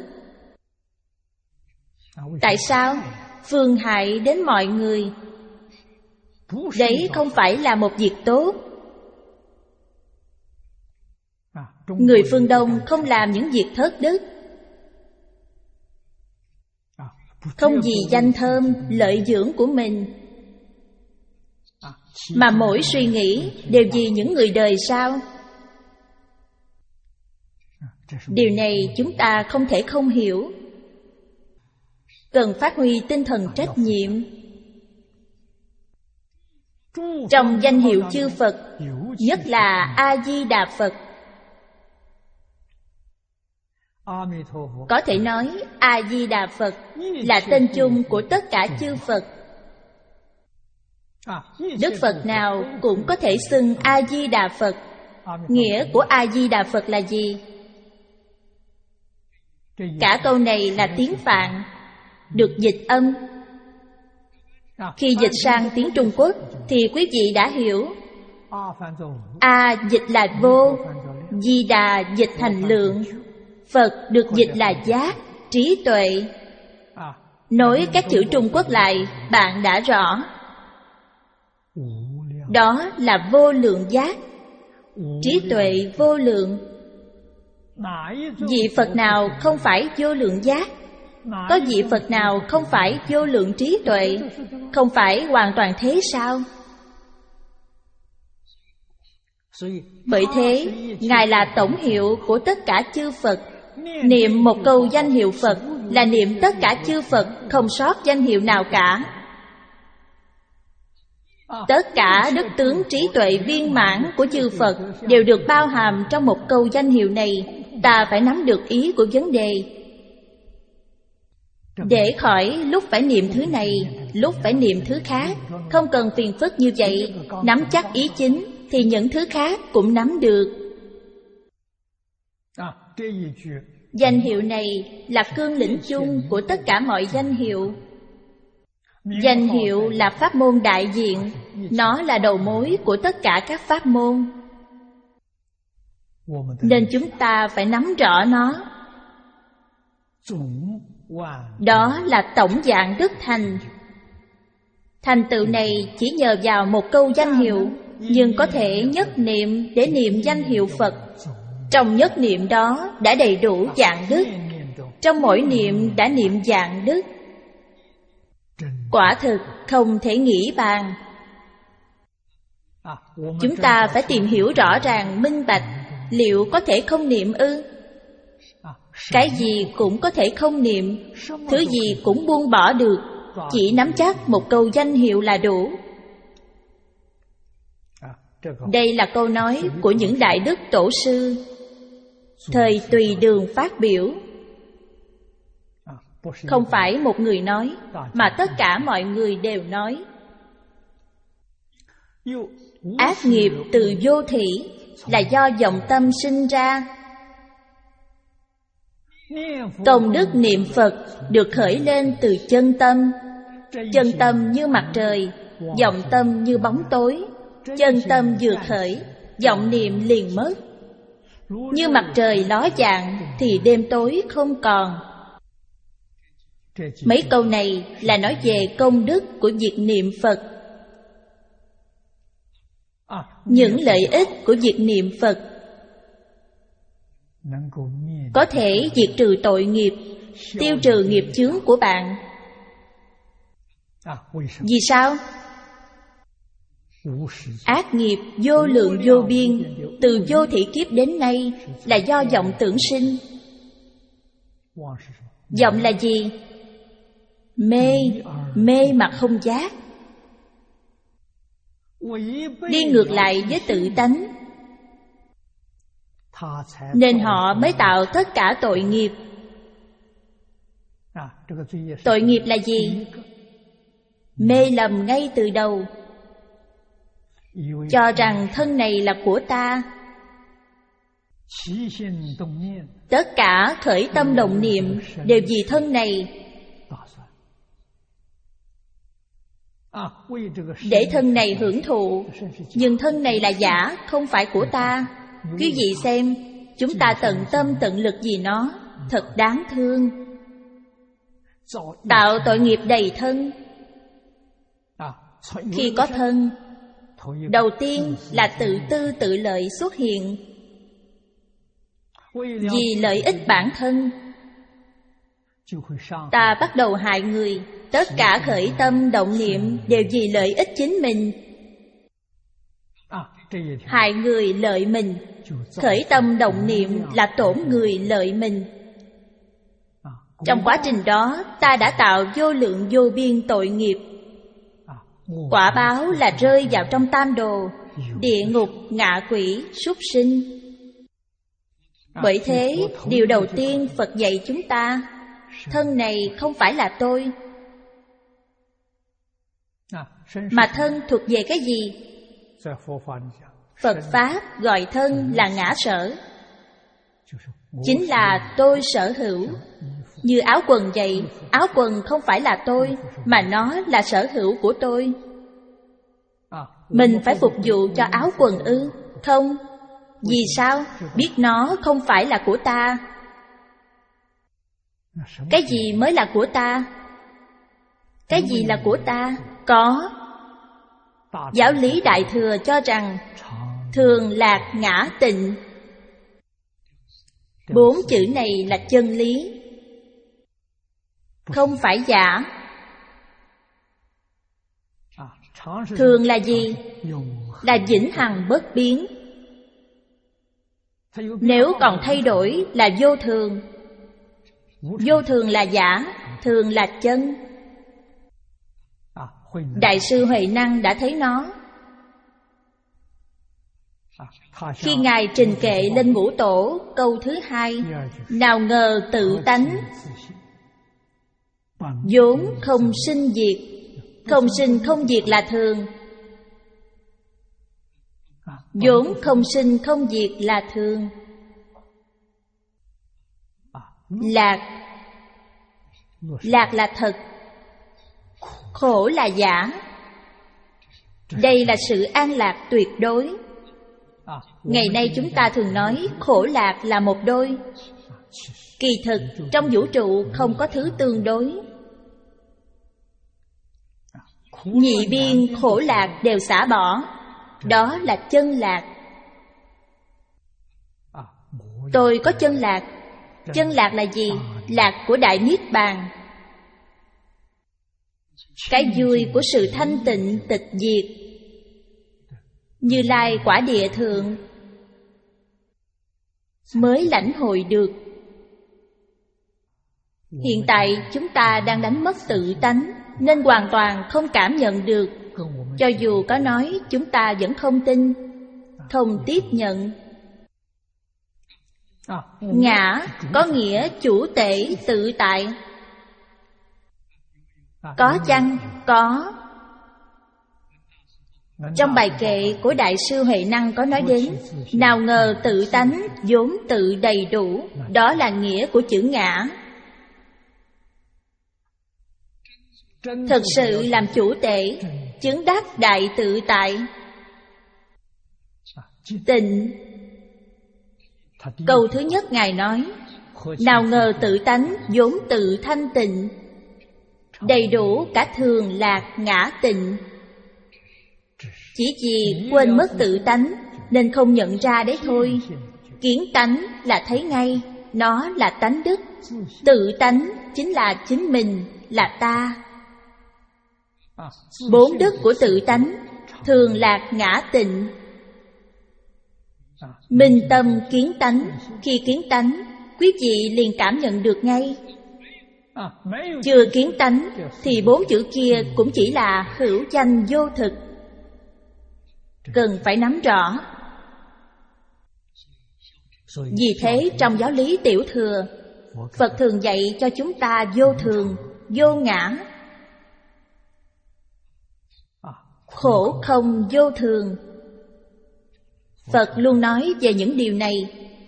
Tại sao? Phương hại đến mọi người. Đấy không phải là một việc tốt. Người phương Đông không làm những việc thất đức, không vì danh thơm, lợi dưỡng của mình, mà mỗi suy nghĩ đều vì những người đời sau. Điều này chúng ta không thể không hiểu. Cần phát huy tinh thần trách nhiệm. Trong danh hiệu chư Phật, nhất là A-di-đà Phật, có thể nói A-di-đà Phật là tên chung của tất cả chư Phật. Đức Phật nào cũng có thể xưng A-di-đà Phật. Nghĩa của A-di-đà Phật là gì? Cả câu này là tiếng Phạn, được dịch âm. Khi dịch sang tiếng Trung Quốc thì quý vị đã hiểu. A dịch là vô, Di Đà dịch thành lượng, Phật được dịch là giác, trí tuệ. Nối các chữ Trung Quốc lại, bạn đã rõ. Đó là vô lượng giác, trí tuệ vô lượng. Vị Phật nào không phải vô lượng giác? Có vị Phật nào không phải vô lượng trí tuệ? Không phải hoàn toàn thế sao? Bởi thế, Ngài là tổng hiệu của tất cả chư Phật. Niệm một câu danh hiệu Phật là niệm tất cả chư Phật, không sót danh hiệu nào cả. Tất cả đức tướng trí tuệ viên mãn của chư Phật đều được bao hàm trong một câu danh hiệu này. Ta phải nắm được ý của vấn đề, để khỏi lúc phải niệm thứ này, lúc phải niệm thứ khác. Không cần phiền phức như vậy. Nắm chắc ý chính thì những thứ khác cũng nắm được. Danh hiệu này là cương lĩnh chung của tất cả mọi danh hiệu. Danh hiệu là pháp môn đại diện, nó là đầu mối của tất cả các pháp môn. Nên chúng ta phải nắm rõ nó. Đó là tổng dạng đức thành. Thành tựu này chỉ nhờ vào một câu danh hiệu, nhưng có thể nhất niệm để niệm danh hiệu Phật. Trong nhất niệm đó đã đầy đủ dạng đức. Trong mỗi niệm đã niệm dạng đức. Quả thực không thể nghĩ bàn. Chúng ta phải tìm hiểu rõ ràng minh bạch. Liệu có thể không niệm ư? Cái gì cũng có thể không niệm, thứ gì cũng buông bỏ được. Chỉ nắm chắc một câu danh hiệu là đủ. Đây là câu nói của những đại đức tổ sư thời Tùy Đường phát biểu. Không phải một người nói, mà tất cả mọi người đều nói. Ác nghiệp từ vô thỉ là do vọng tâm sinh ra. Công đức niệm Phật được khởi lên từ chân tâm. Chân tâm như mặt trời, vọng tâm như bóng tối. Chân tâm vừa khởi, vọng niệm liền mất. Như mặt trời ló dạng thì đêm tối không còn. Mấy câu này là nói về công đức của việc niệm Phật. Những lợi ích của việc niệm Phật có thể diệt trừ tội nghiệp, tiêu trừ nghiệp chướng của bạn. Vì sao? Ác nghiệp vô lượng vô biên từ vô thỉ kiếp đến nay là do vọng tưởng sinh. Vọng là gì? Mê, mê mà không giác. Đi ngược lại với tự tánh, nên họ mới tạo tất cả tội nghiệp. Tội nghiệp là gì? Mê lầm ngay từ đầu, cho rằng thân này là của ta. Tất cả khởi tâm động niệm đều vì thân này, để thân này hưởng thụ. Nhưng thân này là giả, không phải của ta. Quý vị xem, chúng ta tận tâm tận lực vì nó, thật đáng thương. Tạo tội nghiệp đầy thân. Khi có thân, đầu tiên là tự tư tự lợi xuất hiện. Vì lợi ích bản thân, ta bắt đầu hại người. Tất cả khởi tâm động niệm đều vì lợi ích chính mình. Hại người lợi mình. Khởi tâm động niệm là tổn người lợi mình. Trong quá trình đó, ta đã tạo vô lượng vô biên tội nghiệp. Quả báo là rơi vào trong tam đồ, địa ngục, ngạ quỷ, súc sinh. Bởi thế, điều đầu tiên Phật dạy chúng ta, thân này không phải là tôi. Mà thân thuộc về cái gì? Phật Pháp gọi thân là ngã sở, chính là tôi sở hữu. Như áo quần vậy, áo quần không phải là tôi, mà nó là sở hữu của tôi. Mình phải phục vụ cho áo quần ư? Không. Vì sao? Biết nó không phải là của ta. Cái gì mới là của ta? Cái gì là của ta? Có. Giáo lý Đại Thừa cho rằng thường lạc ngã tịnh. Bốn chữ này là chân lý, không phải giả. Thường là gì? Là vĩnh hằng bất biến. Nếu còn thay đổi là vô thường. Vô thường là giả, thường là chân. Đại sư Huệ Năng đã thấy nó. Khi Ngài trình kệ lên Ngũ Tổ câu thứ hai, nào ngờ tự tánh vốn không sinh diệt. Không sinh không diệt là thường. Vốn không sinh không diệt là thường. Lạc, lạc là thật, khổ là giả. Đây là sự an lạc tuyệt đối. Ngày nay chúng ta thường nói khổ lạc là một đôi. Kỳ thực trong vũ trụ không có thứ tương đối. Nhị biên khổ lạc đều xả bỏ. Đó là chân lạc. Tôi có chân lạc. Chân lạc là gì? Lạc của Đại Niết Bàn. Cái vui của sự thanh tịnh tịch diệt. Như Lai quả địa thượng mới lãnh hội được. Hiện tại chúng ta đang đánh mất tự tánh, nên hoàn toàn không cảm nhận được. Cho dù có nói, chúng ta vẫn không tin, không tiếp nhận. Ngã có nghĩa chủ tể tự tại. Có chăng? Có. Trong bài kệ của Đại sư Huệ Năng có nói đến, nào ngờ tự tánh vốn tự đầy đủ. Đó là nghĩa của chữ ngã. Thật sự làm chủ tể, chứng đắc đại tự tại. Tịnh. Câu thứ nhất Ngài nói, nào ngờ tự tánh vốn tự thanh tịnh, đầy đủ cả thường lạc ngã tịnh. Chỉ vì quên mất tự tánh nên không nhận ra đấy thôi. Kiến tánh là thấy ngay, nó là tánh đức. Tự tánh chính là chính mình, là ta. Bốn đức của tự tánh, thường lạc ngã tịnh. Minh tâm kiến tánh. Khi kiến tánh, quý vị liền cảm nhận được ngay. Chưa kiến tánh thì bốn chữ kia cũng chỉ là hữu danh vô thực. Cần phải nắm rõ. Vì thế trong giáo lý Tiểu Thừa, Phật thường dạy cho chúng ta vô thường, vô ngã. Khổ không vô thường. Phật luôn nói về những điều này.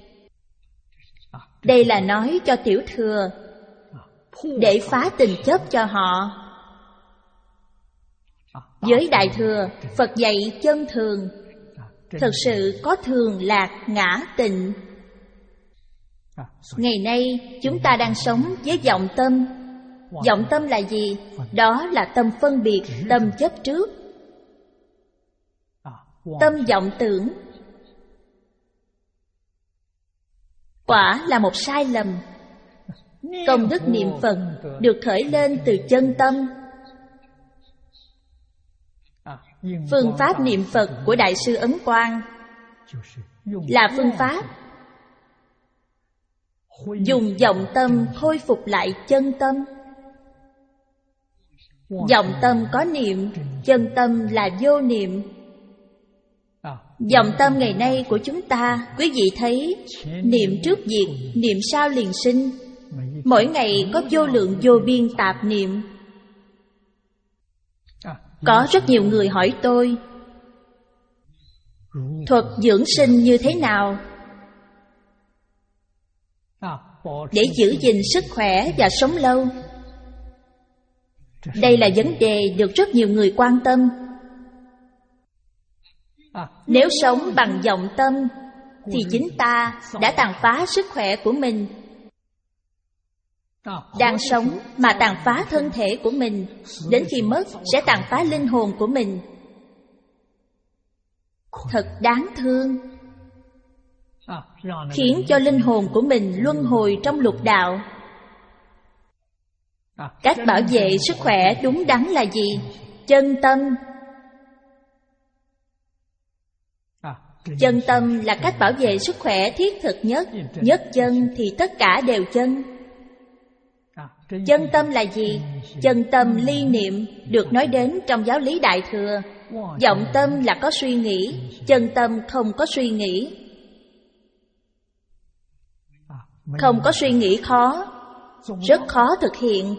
Đây là nói cho Tiểu Thừa, để phá tình chấp cho họ. Với Đại Thừa, Phật dạy chân thường. Thật sự có thường lạc ngã tịnh. Ngày nay chúng ta đang sống với vọng tâm. Vọng tâm là gì? Đó là tâm phân biệt, tâm chấp trước. Tâm vọng tưởng. Quả là một sai lầm. Công đức niệm Phật được khởi lên từ chân tâm. Phương pháp niệm Phật của Đại sư Ấn Quang là phương pháp dùng vọng tâm khôi phục lại chân tâm. Vọng tâm có niệm, chân tâm là vô niệm. Vọng tâm ngày nay của chúng ta, quý vị thấy, niệm trước diệt, niệm sau liền sinh. Mỗi ngày có vô lượng vô biên tạp niệm. Có rất nhiều người hỏi tôi, thuật dưỡng sinh như thế nào để giữ gìn sức khỏe và sống lâu. Đây là vấn đề được rất nhiều người quan tâm. Nếu sống bằng vọng tâm thì chính ta đã tàn phá sức khỏe của mình. Đang sống mà tàn phá thân thể của mình, đến khi mất sẽ tàn phá linh hồn của mình. Thật đáng thương, khiến cho linh hồn của mình luân hồi trong lục đạo. Cách bảo vệ sức khỏe đúng đắn là gì? Chân tâm. Chân tâm là cách bảo vệ sức khỏe thiết thực nhất. Nhất chân thì tất cả đều chân. Chân tâm là gì? Chân tâm ly niệm được nói đến trong giáo lý Đại Thừa. Vọng tâm là có suy nghĩ, chân tâm không có suy nghĩ. Không có suy nghĩ khó, rất khó thực hiện.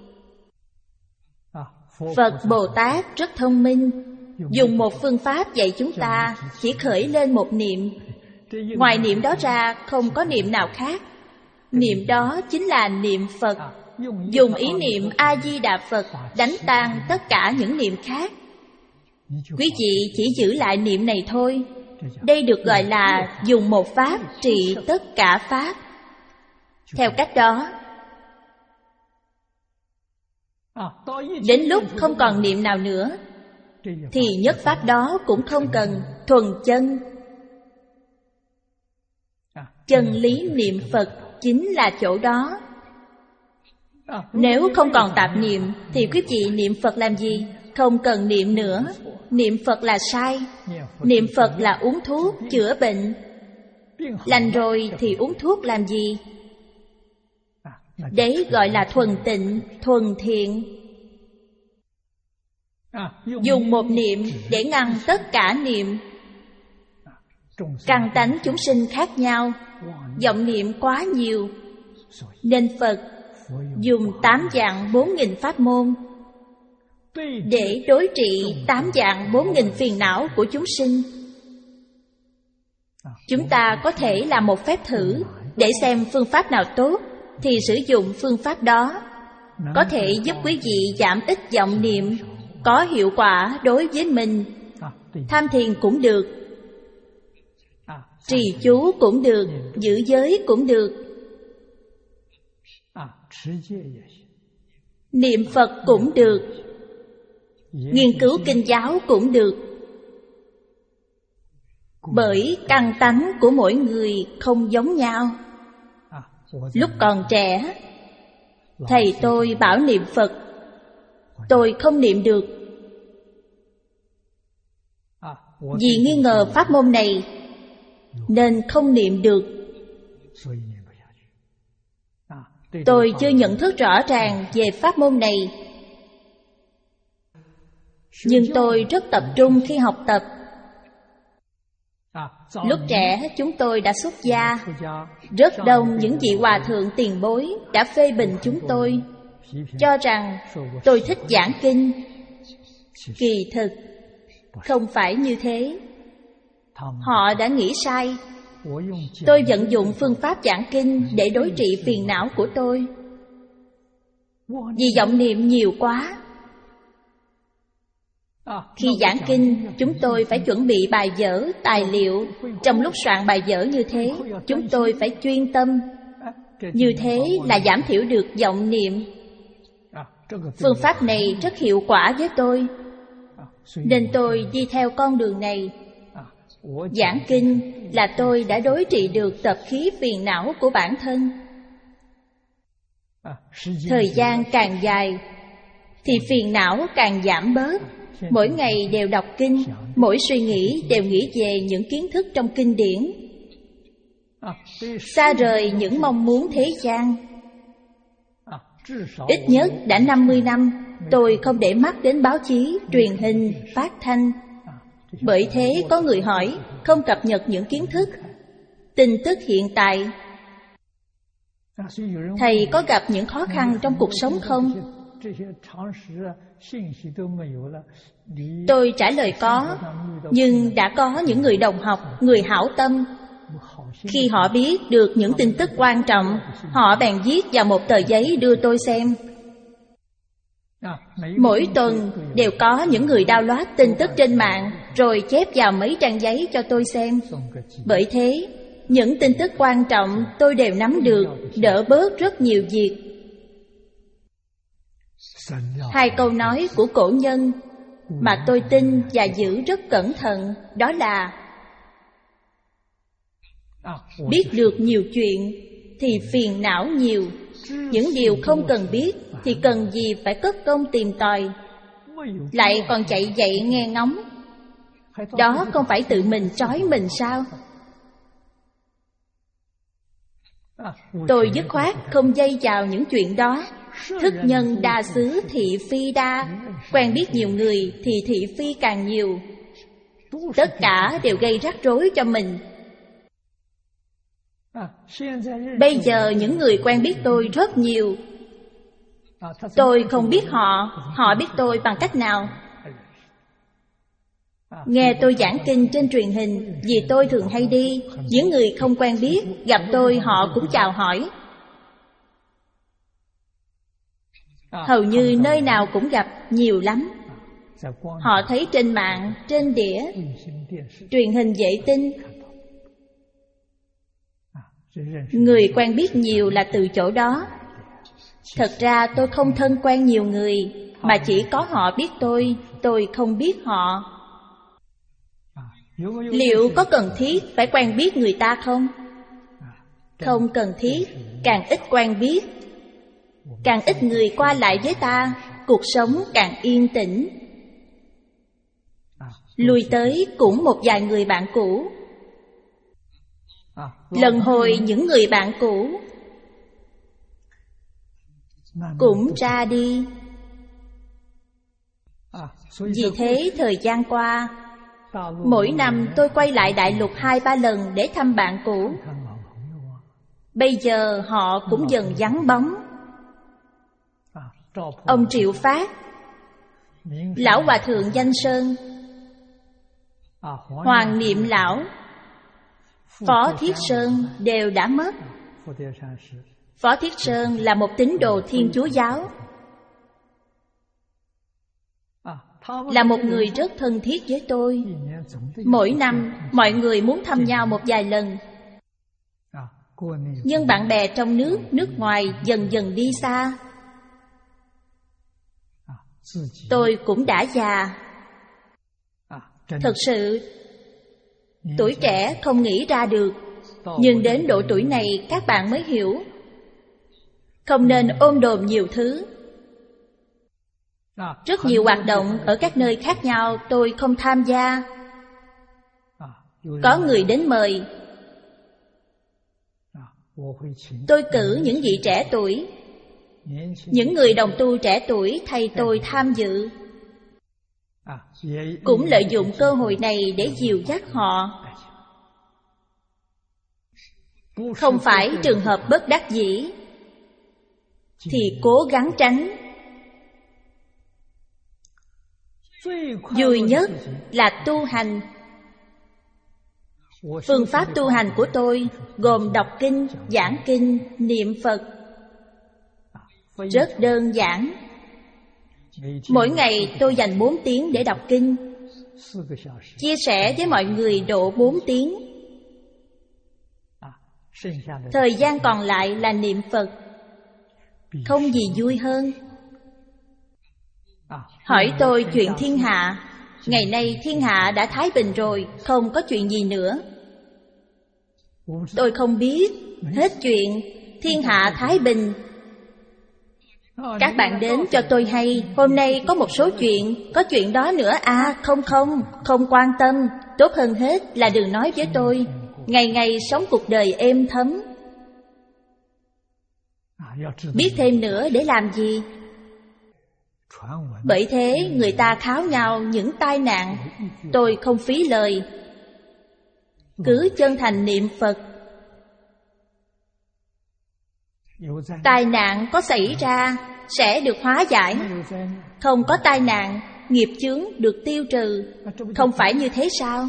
Phật Bồ Tát rất thông minh, dùng một phương pháp dạy chúng ta chỉ khởi lên một niệm. Ngoài niệm đó ra không có niệm nào khác. Niệm đó chính là niệm Phật. Dùng ý niệm A-di-đà Phật đánh tan tất cả những niệm khác. Quý vị chỉ giữ lại niệm này thôi. Đây được gọi là dùng một pháp trị tất cả pháp. Theo cách đó, đến lúc không còn niệm nào nữa thì nhất pháp đó cũng không cần, thuần chân. Chân lý niệm Phật chính là chỗ đó. Nếu không còn tạp niệm thì quý vị niệm Phật làm gì? Không cần niệm nữa. Niệm Phật là sai. Niệm Phật là uống thuốc chữa bệnh. Lành rồi thì uống thuốc làm gì? Đấy gọi là thuần tịnh, thuần thiện. Dùng một niệm để ngăn tất cả niệm. Căn tánh chúng sinh khác nhau, vọng niệm quá nhiều, nên Phật dùng tám vạn bốn nghìn pháp môn để đối trị tám vạn bốn nghìn phiền não của chúng sinh. Chúng ta có thể làm một phép thử để xem phương pháp nào tốt thì sử dụng phương pháp đó. Có thể giúp quý vị giảm ít vọng niệm, có hiệu quả đối với mình. Tham thiền cũng được, trì chú cũng được, giữ giới cũng được, niệm Phật cũng được, nghiên cứu kinh giáo cũng được. Bởi căn tánh của mỗi người không giống nhau. Lúc còn trẻ, thầy tôi bảo niệm Phật, tôi không niệm được. Vì nghi ngờ pháp môn này nên không niệm được. Tôi chưa nhận thức rõ ràng về pháp môn này, nhưng tôi rất tập trung khi học tập. Lúc trẻ chúng tôi đã xuất gia. Rất đông những vị hòa thượng tiền bối đã phê bình chúng tôi, cho rằng tôi thích giảng kinh. Kỳ thực không phải như thế. Họ đã nghĩ sai. Tôi vận dụng phương pháp giảng kinh để đối trị phiền não của tôi. Vì vọng niệm nhiều quá. Khi giảng kinh, chúng tôi phải chuẩn bị bài vở, tài liệu. Trong lúc soạn bài vở như thế, chúng tôi phải chuyên tâm. Như thế là giảm thiểu được vọng niệm. Phương pháp này rất hiệu quả với tôi, nên tôi đi theo con đường này. Giảng kinh là tôi đã đối trị được tập khí phiền não của bản thân. Thời gian càng dài thì phiền não càng giảm bớt. Mỗi ngày đều đọc kinh, mỗi suy nghĩ đều nghĩ về những kiến thức trong kinh điển, xa rời những mong muốn thế gian. Ít nhất đã năm mươi năm tôi không để mắt đến báo chí, truyền hình, phát thanh. Bởi thế có người hỏi, không cập nhật những kiến thức, tin tức hiện tại. Thầy có gặp những khó khăn trong cuộc sống không? Tôi trả lời có, nhưng đã có những người đồng học, người hảo tâm. Khi họ biết được những tin tức quan trọng, họ bèn viết vào một tờ giấy đưa tôi xem. Mỗi tuần đều có những người download tin tức trên mạng, rồi chép vào mấy trang giấy cho tôi xem. Bởi thế, những tin tức quan trọng tôi đều nắm được, đỡ bớt rất nhiều việc. Hai câu nói của cổ nhân mà tôi tin và giữ rất cẩn thận, đó là: biết được nhiều chuyện thì phiền não nhiều, những điều không cần biết thì cần gì phải cất công tìm tòi, lại còn chạy dậy nghe ngóng. Đó không phải tự mình trói mình sao? Tôi dứt khoát không dây vào những chuyện đó. Thức nhân đa xứ thị phi đa, quen biết nhiều người thì thị phi càng nhiều. Tất cả đều gây rắc rối cho mình. Bây giờ những người quen biết tôi rất nhiều. Tôi không biết họ, họ biết tôi bằng cách nào? Nghe tôi giảng kinh trên truyền hình, vì tôi thường hay đi. Những người không quen biết, gặp tôi họ cũng chào hỏi. Hầu như nơi nào cũng gặp, nhiều lắm. Họ thấy trên mạng, trên đĩa, truyền hình vệ tinh. Người quen biết nhiều là từ chỗ đó. Thật ra tôi không thân quen nhiều người, mà chỉ có họ biết tôi, tôi không biết họ. Liệu có cần thiết phải quen biết người ta không? Không cần thiết, càng ít quen biết, càng ít người qua lại với ta, cuộc sống càng yên tĩnh. Lui tới cũng một vài người bạn cũ, lần hồi những người bạn cũ cũng ra đi. Vì thế thời gian qua, mỗi năm tôi quay lại đại lục hai ba lần để thăm bạn cũ. Bây giờ họ cũng dần vắng bóng. Ông Triệu Phát, Lão Hòa Thượng Danh Sơn, Hoàng Niệm Lão, Phó Thiết Sơn đều đã mất. Phó Thiết Sơn là một tín đồ Thiên Chúa giáo, là một người rất thân thiết với tôi. Mỗi năm mọi người muốn thăm nhau một vài lần. Nhưng bạn bè trong nước, nước ngoài dần dần đi xa. Tôi cũng đã già. Thật sự, tuổi trẻ không nghĩ ra được, nhưng đến độ tuổi này các bạn mới hiểu. Không nên ôm đồm nhiều thứ. Rất nhiều hoạt động ở các nơi khác nhau tôi không tham gia. Có người đến mời, tôi cử những vị trẻ tuổi, những người đồng tu trẻ tuổi thay tôi tham dự. Cũng lợi dụng cơ hội này để dìu dắt họ. Không phải trường hợp bất đắc dĩ thì cố gắng tránh. Vui nhất là tu hành. Phương pháp tu hành của tôi gồm đọc kinh, giảng kinh, niệm Phật. Rất đơn giản. Mỗi ngày tôi dành bốn tiếng để đọc kinh, chia sẻ với mọi người độ bốn tiếng. Thời gian còn lại là niệm Phật. Không gì vui hơn. Hỏi tôi chuyện thiên hạ. Ngày nay thiên hạ đã thái bình rồi, không có chuyện gì nữa. Tôi không biết. Hết chuyện, thiên hạ thái bình. Các bạn đến cho tôi hay, hôm nay có một số chuyện, có chuyện đó nữa à? Không không, không quan tâm. Tốt hơn hết là đừng nói với tôi. Ngày ngày sống cuộc đời êm thấm. Biết thêm nữa để làm gì? Bởi thế người ta kháo nhau những tai nạn. Tôi không phí lời. Cứ chân thành niệm Phật. Tai nạn có xảy ra, sẽ được hóa giải. Không có tai nạn, nghiệp chướng được tiêu trừ. Không phải như thế sao?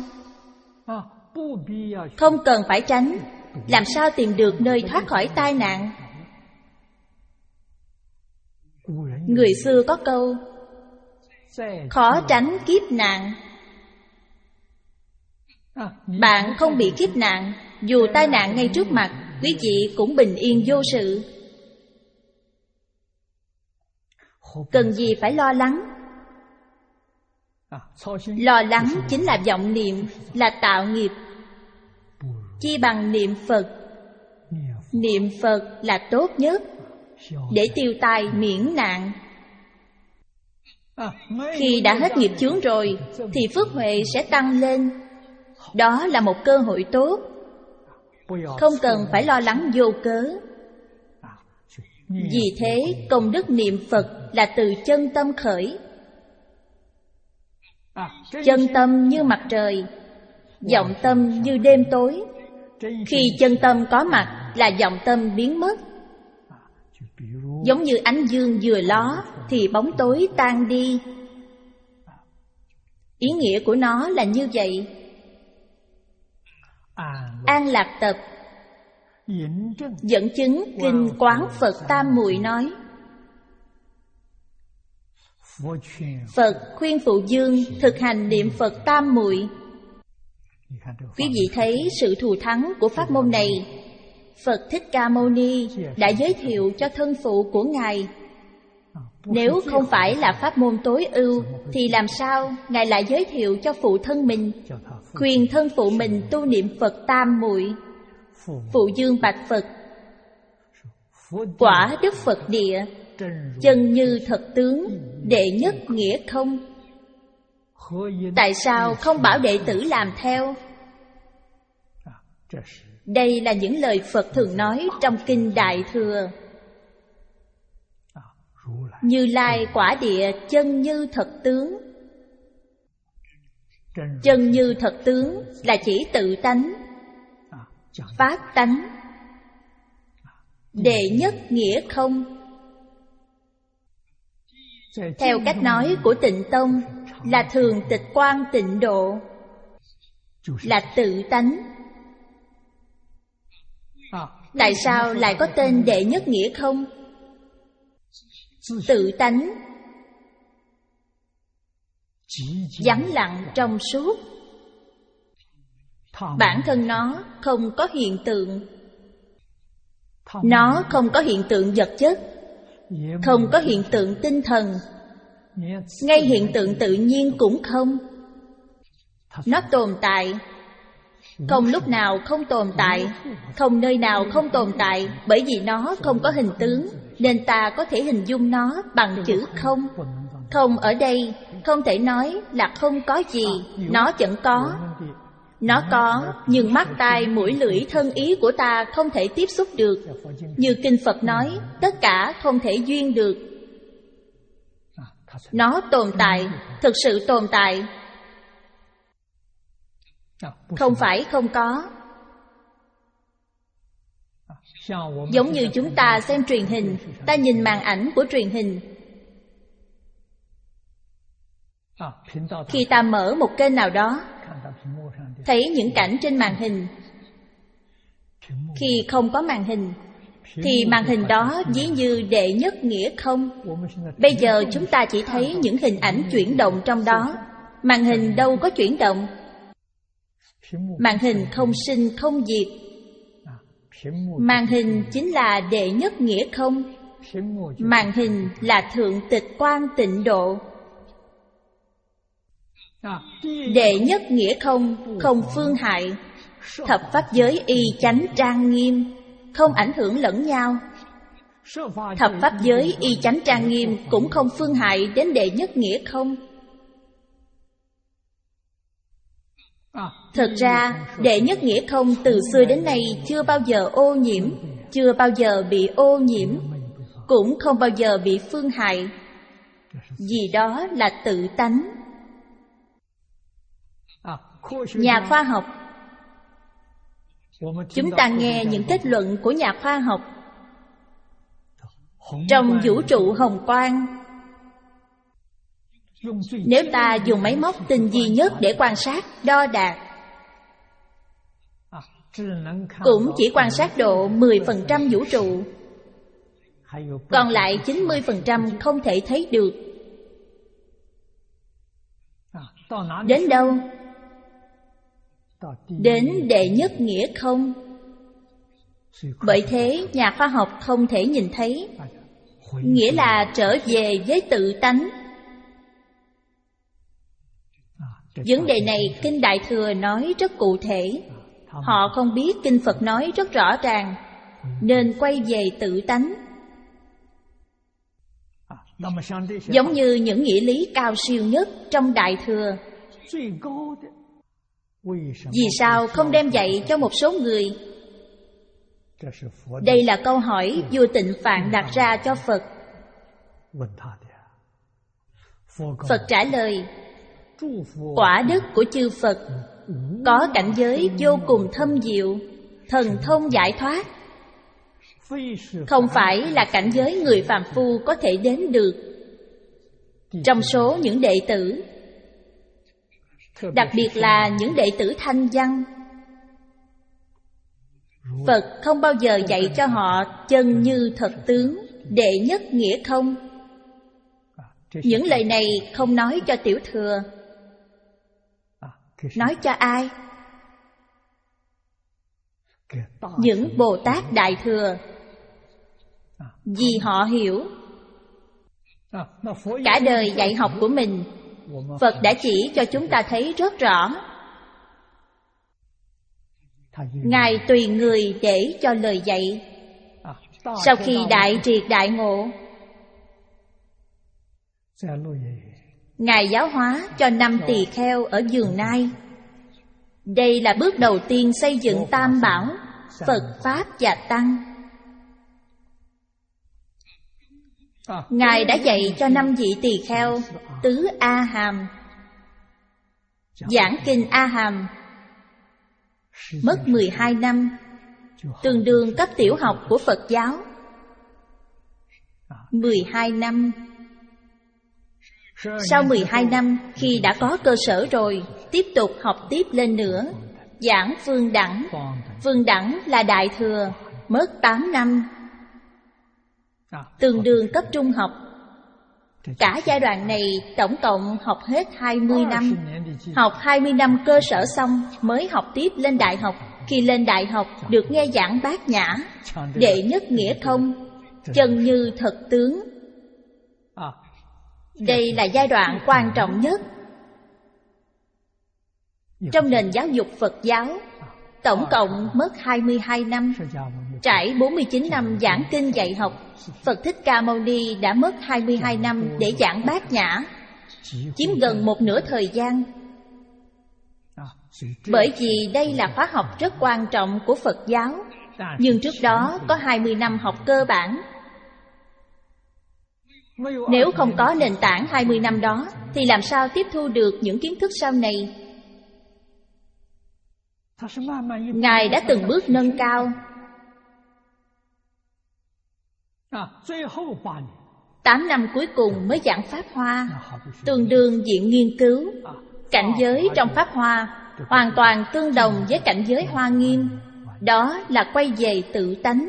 Không cần phải tránh, làm sao tìm được nơi thoát khỏi tai nạn? Người xưa có câu, khó tránh kiếp nạn. Bạn không bị kiếp nạn, dù tai nạn ngay trước mặt, quý vị cũng bình yên vô sự. Cần gì phải lo lắng? Lo lắng chính là vọng niệm, là tạo nghiệp. Chi bằng niệm Phật. Niệm Phật là tốt nhất để tiêu tai miễn nạn. Khi đã hết nghiệp chướng rồi thì phước huệ sẽ tăng lên. Đó là một cơ hội tốt. Không cần phải lo lắng vô cớ. Vì thế công đức niệm Phật là từ chân tâm khởi. Chân tâm như mặt trời, vọng tâm như đêm tối. Khi chân tâm có mặt là vọng tâm biến mất. Giống như ánh dương vừa ló thì bóng tối tan đi. Ý nghĩa của nó là như vậy. An Lạc Tập dẫn chứng kinh Quán Phật Tam Muội nói, Phật khuyên Phụ Dương thực hành niệm Phật Tam Muội. Quý vị thấy sự thù thắng của pháp môn này. Phật Thích Ca Mâu Ni đã giới thiệu cho thân phụ của Ngài. Nếu không phải là pháp môn tối ưu thì làm sao Ngài lại giới thiệu cho phụ thân mình, khuyên thân phụ mình tu niệm Phật Tam Muội? Phụ Dương bạch Phật, quả Đức Phật địa, chân như thật tướng, đệ nhất nghĩa không. Tại sao không bảo đệ tử làm theo? Đây là những lời Phật thường nói trong kinh Đại Thừa. Như Lai quả địa chân như thật tướng. Chân như thật tướng là chỉ tự tánh, pháp tánh. Đệ nhất nghĩa không. Theo cách nói của Tịnh Tông là thường tịch quan tịnh độ, là tự tánh. Tại sao lại có tên đệ nhất nghĩa không? Tự tánh, vắng lặng trong suốt. Bản thân nó không có hiện tượng. Nó không có hiện tượng vật chất, không có hiện tượng tinh thần, ngay hiện tượng tự nhiên cũng không. Nó tồn tại, không lúc nào không tồn tại, không nơi nào không tồn tại. Bởi vì nó không có hình tướng, nên ta có thể hình dung nó bằng chữ không. Không ở đây không thể nói là không có gì. Nó vẫn có. Nó có, nhưng mắt, tai, mũi, lưỡi, thân ý của ta không thể tiếp xúc được. Như Kinh Phật nói, tất cả không thể duyên được. Nó tồn tại, thực sự tồn tại, không phải không có. Giống như chúng ta xem truyền hình, ta nhìn màn ảnh của truyền hình. Khi ta mở một kênh nào đó, thấy những cảnh trên màn hình. Khi không có màn hình thì màn hình đó ví như đệ nhất nghĩa không. Bây giờ chúng ta chỉ thấy những hình ảnh chuyển động trong đó. Màn hình đâu có chuyển động. Màn hình không sinh không diệt. Màn hình chính là đệ nhất nghĩa không. Màn hình là thượng tịch quan tịnh độ. Đệ nhất nghĩa không, không phương hại. Thập pháp giới y chánh trang nghiêm, không ảnh hưởng lẫn nhau. Thập pháp giới y chánh trang nghiêm cũng không phương hại đến đệ nhất nghĩa không. Thật ra, đệ nhất nghĩa không từ xưa đến nay chưa bao giờ ô nhiễm, chưa bao giờ bị ô nhiễm, cũng không bao giờ bị phương hại. Vì đó là tự tánh. Nhà khoa học, chúng ta nghe những kết luận của nhà khoa học. Trong vũ trụ hồng quang, nếu ta dùng máy móc tinh vi nhất để quan sát, đo đạc, cũng chỉ quan sát độ mười phần trăm vũ trụ, còn lại chín mươi phần trăm không thể thấy được. Đến đâu? Đến đệ nhất nghĩa không. Bởi thế nhà khoa học không thể nhìn thấy, nghĩa là trở về với tự tánh. Vấn đề này Kinh Đại Thừa nói rất cụ thể. Họ không biết Kinh Phật nói rất rõ ràng, nên quay về tự tánh. Giống như những nghĩa lý cao siêu nhất trong Đại Thừa, vì sao không đem dạy cho một số người? Đây là câu hỏi vua Tịnh Phạn đặt ra cho Phật. Phật trả lời: quả đức của chư Phật có cảnh giới vô cùng thâm diệu, thần thông giải thoát, không phải là cảnh giới người phàm phu có thể đến được. Trong số những đệ tử, đặc biệt là những đệ tử thanh văn, Phật không bao giờ dạy cho họ chân như thật tướng, đệ nhất nghĩa không. Những lời này không nói cho Tiểu Thừa. Nói cho ai? Những Bồ Tát Đại Thừa. Vì họ hiểu. Cả đời dạy học của mình, Phật đã chỉ cho chúng ta thấy rất rõ. Ngài tùy người để cho lời dạy. Sau khi đại triệt đại ngộ, Ngài giáo hóa cho năm tỳ kheo ở Vườn Nai. Đây là bước đầu tiên xây dựng Tam Bảo, Phật, Pháp và Tăng. Ngài đã dạy cho năm vị tỳ kheo tứ A Hàm. Giảng kinh A Hàm mất mười hai năm, tương đương cấp tiểu học của Phật giáo. mười hai năm. Sau mười hai năm, khi đã có cơ sở rồi, tiếp tục học tiếp lên nữa, giảng Phương Đẳng. Phương Đẳng là Đại Thừa, mất tám năm, tương đương cấp trung học. Cả giai đoạn này tổng cộng học hết hai mươi năm. Học hai mươi năm cơ sở xong mới học tiếp lên đại học. Khi lên đại học được nghe giảng Bát Nhã, đệ nhất nghĩa không, chân như thật tướng. Đây là giai đoạn quan trọng nhất trong nền giáo dục Phật giáo. Tổng cộng mất hai mươi hai năm. Trải bốn mươi chín năm giảng kinh dạy học, Phật Thích Ca Mâu Ni đã mất hai mươi hai năm để giảng Bát Nhã, chiếm gần một nửa thời gian. Bởi vì đây là khóa học rất quan trọng của Phật giáo. Nhưng trước đó có hai mươi năm học cơ bản. Nếu không có nền tảng hai mươi năm đó, thì làm sao tiếp thu được những kiến thức sau này? Ngài đã từng bước nâng cao. Tám năm cuối cùng mới giảng Pháp Hoa, tương đương viện nghiên cứu. Cảnh giới trong Pháp Hoa hoàn toàn tương đồng với cảnh giới Hoa Nghiêm. Đó là quay về tự tánh.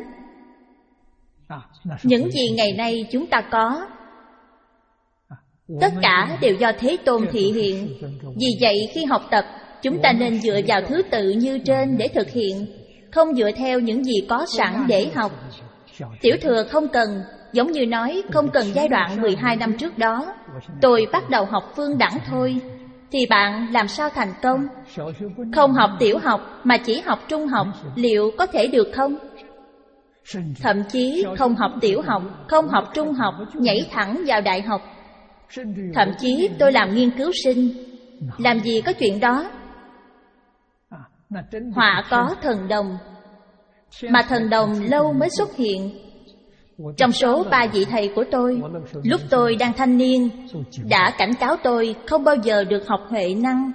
Những gì ngày nay chúng ta có, tất cả đều do Thế Tôn thị hiện. Vì vậy khi học tập, chúng ta nên dựa vào thứ tự như trên để thực hiện, không dựa theo những gì có sẵn để học. Tiểu Thừa không cần, giống như nói không cần giai đoạn mười hai năm trước đó, tôi bắt đầu học Phương Đẳng thôi, thì bạn làm sao thành công? Không học tiểu học mà chỉ học trung học, liệu có thể được không? Thậm chí không học tiểu học, không học trung học, nhảy thẳng vào đại học. Thậm chí tôi làm nghiên cứu sinh. Làm gì có chuyện đó? Họa có thần đồng, mà thần đồng lâu mới xuất hiện. Trong số ba vị thầy của tôi, lúc tôi đang thanh niên, đã cảnh cáo tôi không bao giờ được học Huệ năng.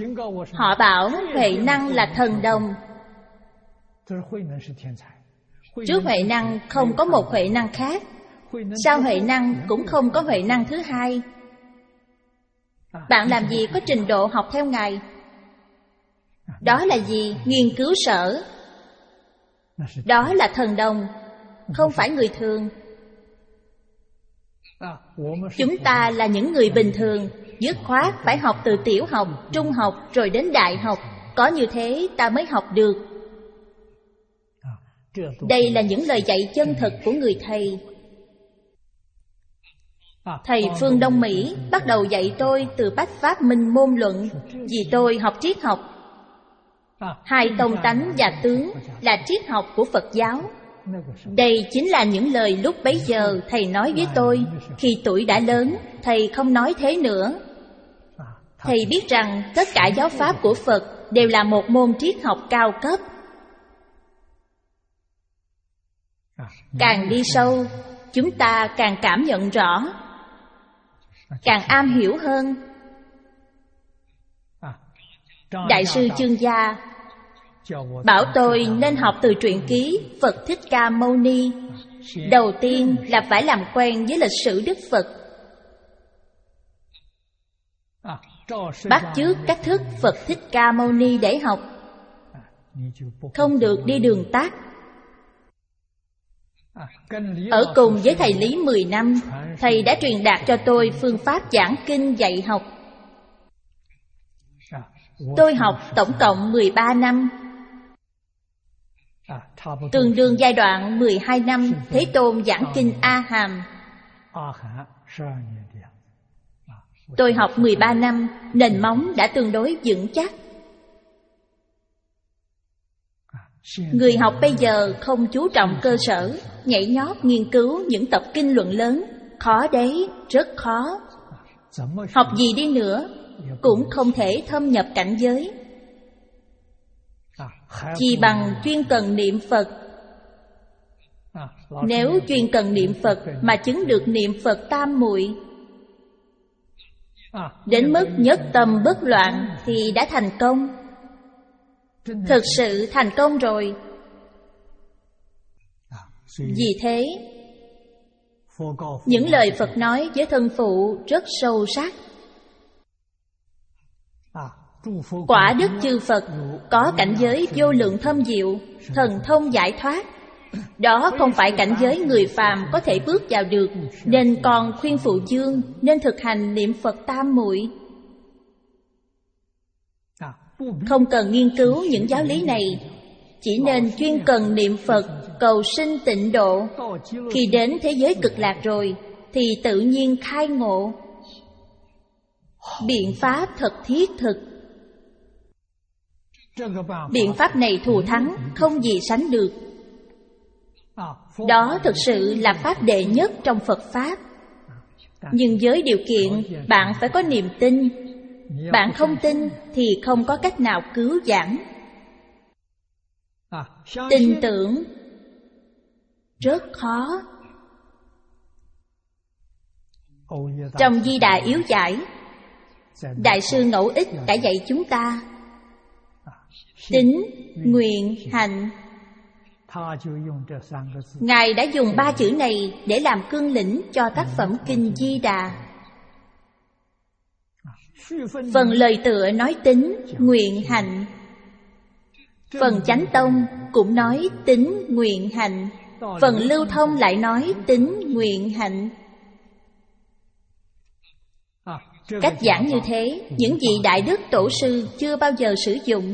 Họ bảo Huệ năng là thần đồng. Trước huệ năng không có một huệ năng khác, sau huệ năng cũng không có huệ năng thứ hai. Bạn làm gì có trình độ học theo Ngài? Đó là gì? Nghiên cứu sở. Đó là thần đồng, không phải người thường. Chúng ta là những người bình thường, dứt khoát phải học từ tiểu học, trung học rồi đến đại học. Có như thế ta mới học được. Đây là những lời dạy chân thực của người thầy. Thầy Phương Đông Mỹ bắt đầu dạy tôi từ Bách Pháp Minh Môn Luận, vì tôi học triết học. Hai tông tánh và tướng là triết học của Phật giáo. Đây chính là những lời lúc bấy giờ thầy nói với tôi. Khi tuổi đã lớn, thầy không nói thế nữa. Thầy biết rằng tất cả giáo pháp của Phật đều là một môn triết học cao cấp. Càng đi sâu, chúng ta càng cảm nhận rõ, càng am hiểu hơn. Đại sư Chương Gia bảo tôi nên học từ truyện ký Phật Thích Ca Mâu Ni. Đầu tiên là phải làm quen với lịch sử Đức Phật, bắt chước cách thức Phật Thích Ca Mâu Ni để học, không được đi đường tắt. Ở cùng với thầy Lý mười năm, thầy đã truyền đạt cho tôi phương pháp giảng kinh dạy học. Tôi học tổng cộng mười ba năm, tương đương giai đoạn mười hai năm Thế Tôn giảng kinh A Hàm. Tôi học mười ba năm, nền móng đã tương đối vững chắc. Người học bây giờ không chú trọng cơ sở, nhảy nhót nghiên cứu những tập kinh luận lớn. Khó đấy, rất khó. Học gì đi nữa cũng không thể thâm nhập cảnh giới. Chỉ bằng chuyên cần niệm Phật. Nếu chuyên cần niệm Phật mà chứng được niệm Phật tam muội, đến mức nhất tâm bất loạn thì đã thành công. Thực sự thành công rồi. Vì thế, những lời Phật nói với thân phụ rất sâu sắc. Quả đức chư Phật có cảnh giới vô lượng thâm diệu, thần thông giải thoát. Đó không phải cảnh giới người phàm có thể bước vào được, nên còn khuyên phụ dương nên thực hành niệm Phật tam muội. Không cần nghiên cứu những giáo lý này, chỉ nên chuyên cần niệm Phật cầu sinh tịnh độ. Khi đến thế giới cực lạc rồi thì tự nhiên khai ngộ. Biện pháp thật thiết thực. Biện pháp này thù thắng, không gì sánh được. Đó thực sự là pháp đệ nhất trong Phật Pháp. Nhưng với điều kiện bạn phải có niềm tin. Bạn không tin thì không có cách nào cứu vãn. Tin tưởng rất khó. Trong Di Đà Yếu Giải, Đại sư Ngẫu Ích đã dạy chúng ta tín, nguyện, hạnh. Ngài đã dùng ba chữ này để làm cương lĩnh cho tác phẩm Kinh Di Đà. Phần lời tựa nói tín, nguyện, hạnh. Phần Chánh Tông cũng nói tín, nguyện, hạnh. Phần Lưu Thông lại nói tín, nguyện, hạnh. Cách giảng như thế, những vị đại đức tổ sư chưa bao giờ sử dụng.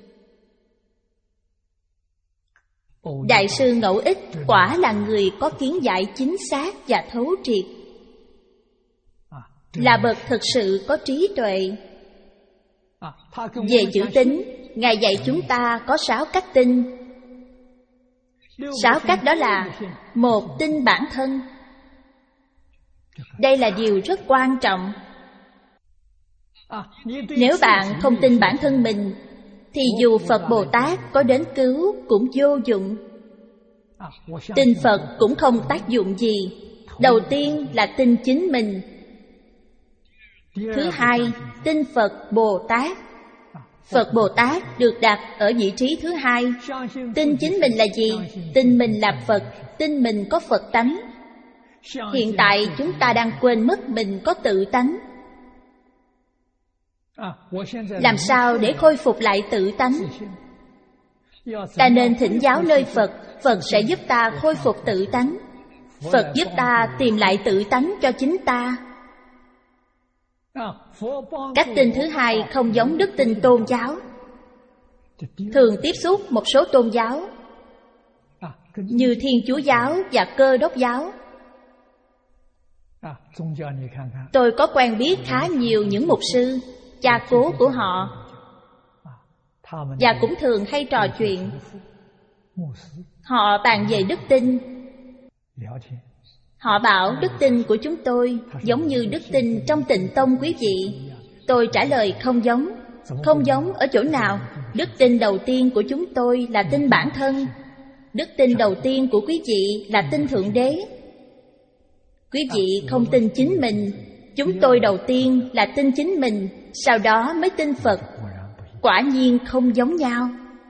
Đại sư Ngẫu Ích quả là người có kiến giải chính xác và thấu triệt, là bậc thực sự có trí tuệ. Về chữ tín, Ngài dạy chúng ta có sáu cách tin. Sáu cách đó là: một, tin bản thân. Đây là điều rất quan trọng. Nếu bạn không tin bản thân mình thì dù Phật Bồ Tát có đến cứu cũng vô dụng. Tin Phật cũng không tác dụng gì. Đầu tiên là tin chính mình. Thứ hai, tin Phật Bồ Tát. Phật Bồ Tát được đặt ở vị trí thứ hai. Tin chính mình là gì? Tin mình là Phật, tin mình có Phật tánh. Hiện tại chúng ta đang quên mất mình có tự tánh. Làm sao để khôi phục lại tự tánh? Ta nên thỉnh giáo nơi Phật, Phật sẽ giúp ta khôi phục tự tánh. Phật giúp ta tìm lại tự tánh cho chính ta. Cách tin thứ hai không giống đức tin tôn giáo. Thường tiếp xúc một số tôn giáo như Thiên Chúa giáo và Cơ Đốc giáo. Tôi có quen biết khá nhiều những mục sư, cha cố của họ, và cũng thường hay trò chuyện. Họ bàn về đức tin. Họ bảo đức tin của chúng tôi giống như đức tin trong Tịnh Tông quý vị. Tôi trả lời không giống. Không giống ở chỗ nào? Đức tin đầu tiên của chúng tôi là tin bản thân. Đức tin đầu tiên của quý vị là tin Thượng Đế. Quý vị không tin chính mình. Chúng tôi đầu tiên là tin chính mình, sau đó mới tin Phật. Quả nhiên không giống nhau.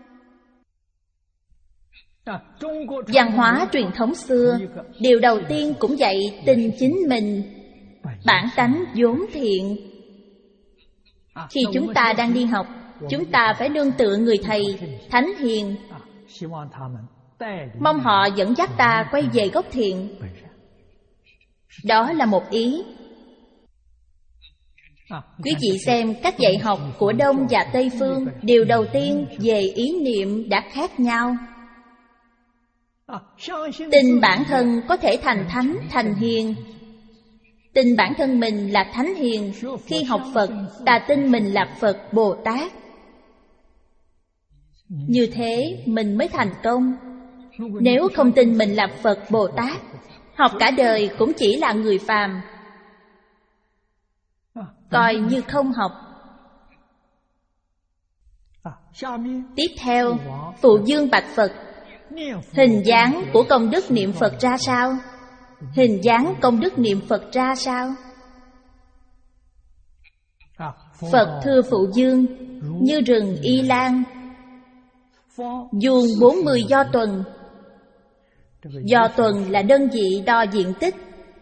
Văn hóa truyền thống xưa, điều đầu tiên cũng dạy tin chính mình, bản tánh vốn thiện. Khi chúng ta đang đi học, chúng ta phải nương tựa người thầy, thánh hiền, mong họ dẫn dắt ta quay về gốc thiện. Đó là một ý. Quý vị xem cách dạy học của Đông và Tây Phương, điều đầu tiên về ý niệm đã khác nhau. Tin bản thân có thể thành thánh, thành hiền. Tin bản thân mình là thánh hiền. Khi học Phật, ta tin mình là Phật Bồ Tát. Như thế mình mới thành công. Nếu không tin mình là Phật Bồ Tát, học cả đời cũng chỉ là người phàm, coi như không học. Tiếp theo, Phụ Dương bạch Phật: hình dáng của công đức niệm Phật ra sao? Hình dáng công đức niệm Phật ra sao? Phật thưa Phụ Dương: như rừng Y Lan, vuông bốn mươi do tuần. Do tuần là đơn vị đo diện tích.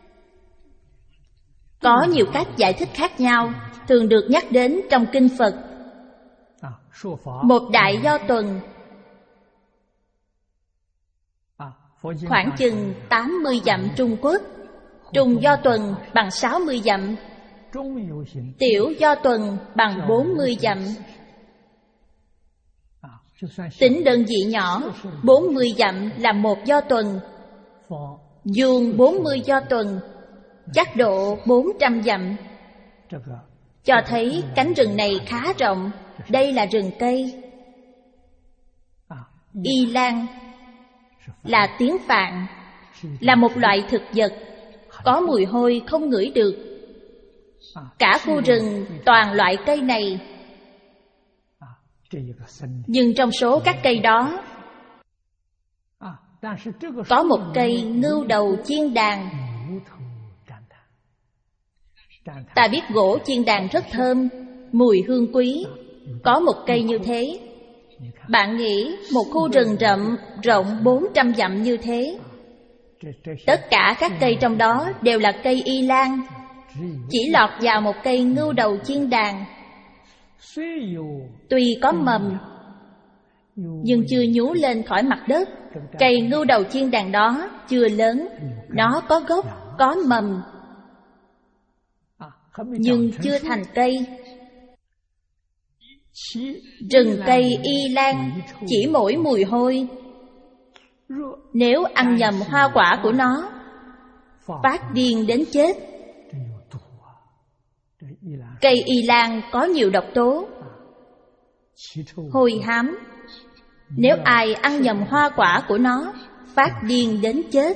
Có nhiều cách giải thích khác nhau, thường được nhắc đến trong kinh Phật. Một đại do tuần khoảng chừng tám mươi dặm Trung Quốc. Trung do tuần bằng sáu mươi dặm. Tiểu do tuần bằng bốn mươi dặm. Tính đơn vị nhỏ, bốn mươi dặm là một do tuần. Vuông bốn mươi do tuần, chắc độ bốn trăm dặm. Cho thấy cánh rừng này khá rộng. Đây là rừng cây. Y Lan là tiếng Phạn, là một loại thực vật, có mùi hôi không ngửi được. Cả khu rừng toàn loại cây này. Nhưng trong số các cây đó, có một cây ngưu đầu chiên đàn. Ta biết gỗ chiên đàn rất thơm, mùi hương quý. Có một cây như thế. Bạn nghĩ một khu rừng rậm rộng bốn trăm dặm như thế, tất cả các cây trong đó đều là cây Y Lan, chỉ lọt vào một cây ngưu đầu chiên đàn. Tuy có mầm, nhưng chưa nhú lên khỏi mặt đất. Cây ngưu đầu chiên đàn đó chưa lớn. Nó có gốc, có mầm, nhưng chưa thành cây. Rừng cây Y Lan chỉ mỗi mùi hôi. Nếu ăn nhầm hoa quả của nó, phát điên đến chết. Cây Y Lan có nhiều độc tố, hôi hám. Nếu ai ăn nhầm hoa quả của nó, phát điên đến chết.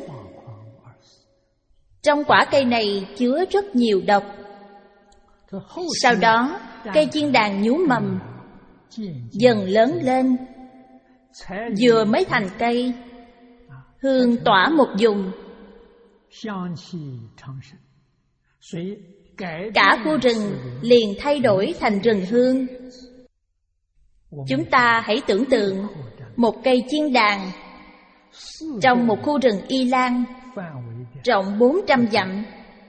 Trong quả cây này chứa rất nhiều độc. Sau đó, cây chiên đàn nhú mầm, dần lớn lên. Vừa mới thành cây, hương tỏa một vùng. Cả khu rừng liền thay đổi thành rừng hương. Chúng ta hãy tưởng tượng một cây chiên đàn trong một khu rừng Y Lan rộng bốn trăm dặm.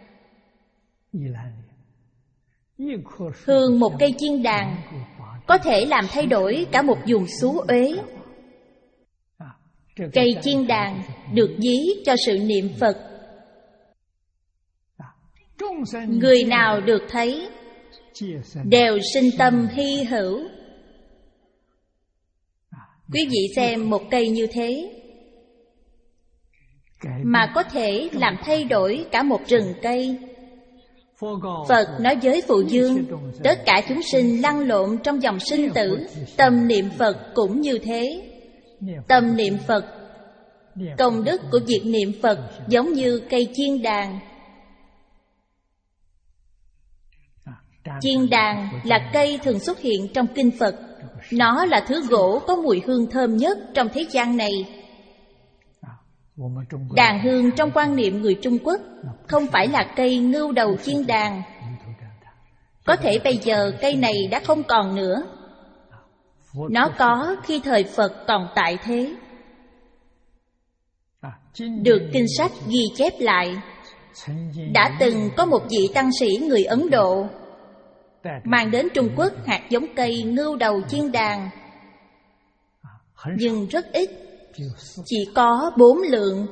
Hương một cây chiên đàn có thể làm thay đổi cả một vùng xú uế. Cây chiên đàn được ví cho sự niệm Phật. Người nào được thấy đều sinh tâm hy hữu. Quý vị xem một cây như thế mà có thể làm thay đổi cả một rừng cây. Phật nói với Phụ Dương, tất cả chúng sinh lăn lộn trong dòng sinh tử, tâm niệm Phật cũng như thế. Tâm niệm Phật, công đức của việc niệm Phật giống như cây chiên đàn. Chiên đàn là cây thường xuất hiện trong kinh Phật. Nó là thứ gỗ có mùi hương thơm nhất trong thế gian này. Đàn hương trong quan niệm người Trung Quốc không phải là cây ngưu đầu chiên đàn. Có thể bây giờ cây này đã không còn nữa. Nó có khi thời Phật còn tại thế. Được kinh sách ghi chép lại, đã từng có một vị tăng sĩ người Ấn Độ mang đến Trung Quốc hạt giống cây ngưu đầu chiên đàn, nhưng rất ít, chỉ có bốn lượng.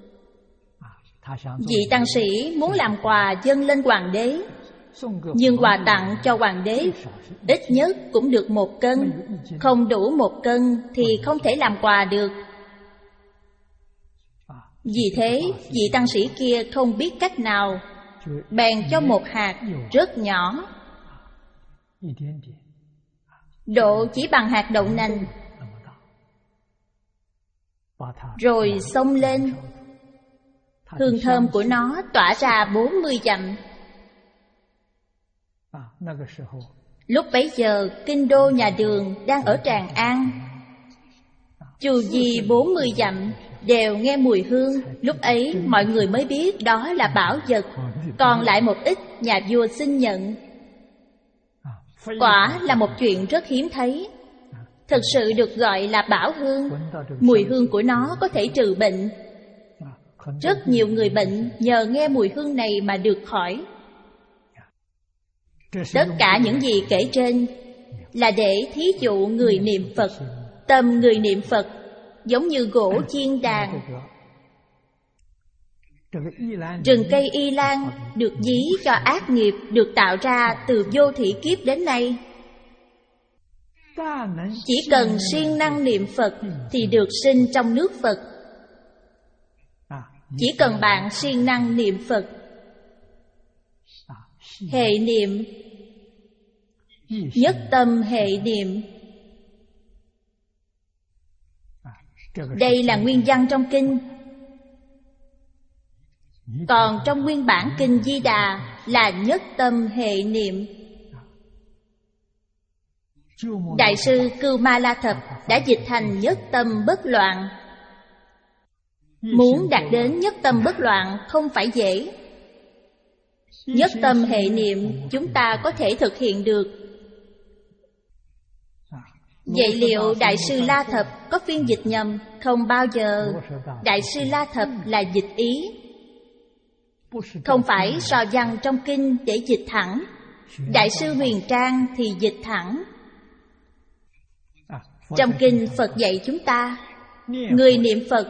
Vị tăng sĩ muốn làm quà dâng lên hoàng đế, nhưng quà tặng cho hoàng đế ít nhất cũng được một cân. Không đủ một cân thì không thể làm quà được. Vì thế, vị tăng sĩ kia không biết cách nào, bèn cho một hạt rất nhỏ, độ chỉ bằng hạt đậu nành, rồi xông lên. Hương thơm của nó tỏa ra bốn mươi dặm. Lúc bấy giờ, kinh đô nhà Đường đang ở Tràng An. Chu vi bốn mươi dặm đều nghe mùi hương. Lúc ấy mọi người mới biết đó là bảo vật. Còn lại một ít, nhà vua xin nhận. Quả là một chuyện rất hiếm thấy. Thực sự được gọi là bảo hương. Mùi hương của nó có thể trừ bệnh. Rất nhiều người bệnh nhờ nghe mùi hương này mà được khỏi. Tất cả những gì kể trên là để thí dụ người niệm Phật. Tâm người niệm Phật giống như gỗ chiên đàn. Rừng cây Y Lan được ví cho ác nghiệp được tạo ra từ vô thị kiếp đến nay. Chỉ cần siêng năng niệm Phật thì được sinh trong nước Phật. Chỉ cần bạn siêng năng niệm Phật, hệ niệm, nhất tâm hệ niệm. Đây là nguyên văn trong kinh. Còn trong nguyên bản kinh Di Đà là nhất tâm hệ niệm. Đại sư Cưu Ma La Thập đã dịch thành nhất tâm bất loạn. Muốn đạt đến nhất tâm bất loạn không phải dễ. Nhất tâm hệ niệm chúng ta có thể thực hiện được. Vậy liệu Đại sư La Thập có phiên dịch nhầm? Không bao giờ. Đại sư La Thập là dịch ý, không phải so văn trong kinh để dịch thẳng. Đại sư Huyền Trang thì dịch thẳng. Trong kinh Phật dạy chúng ta, người niệm Phật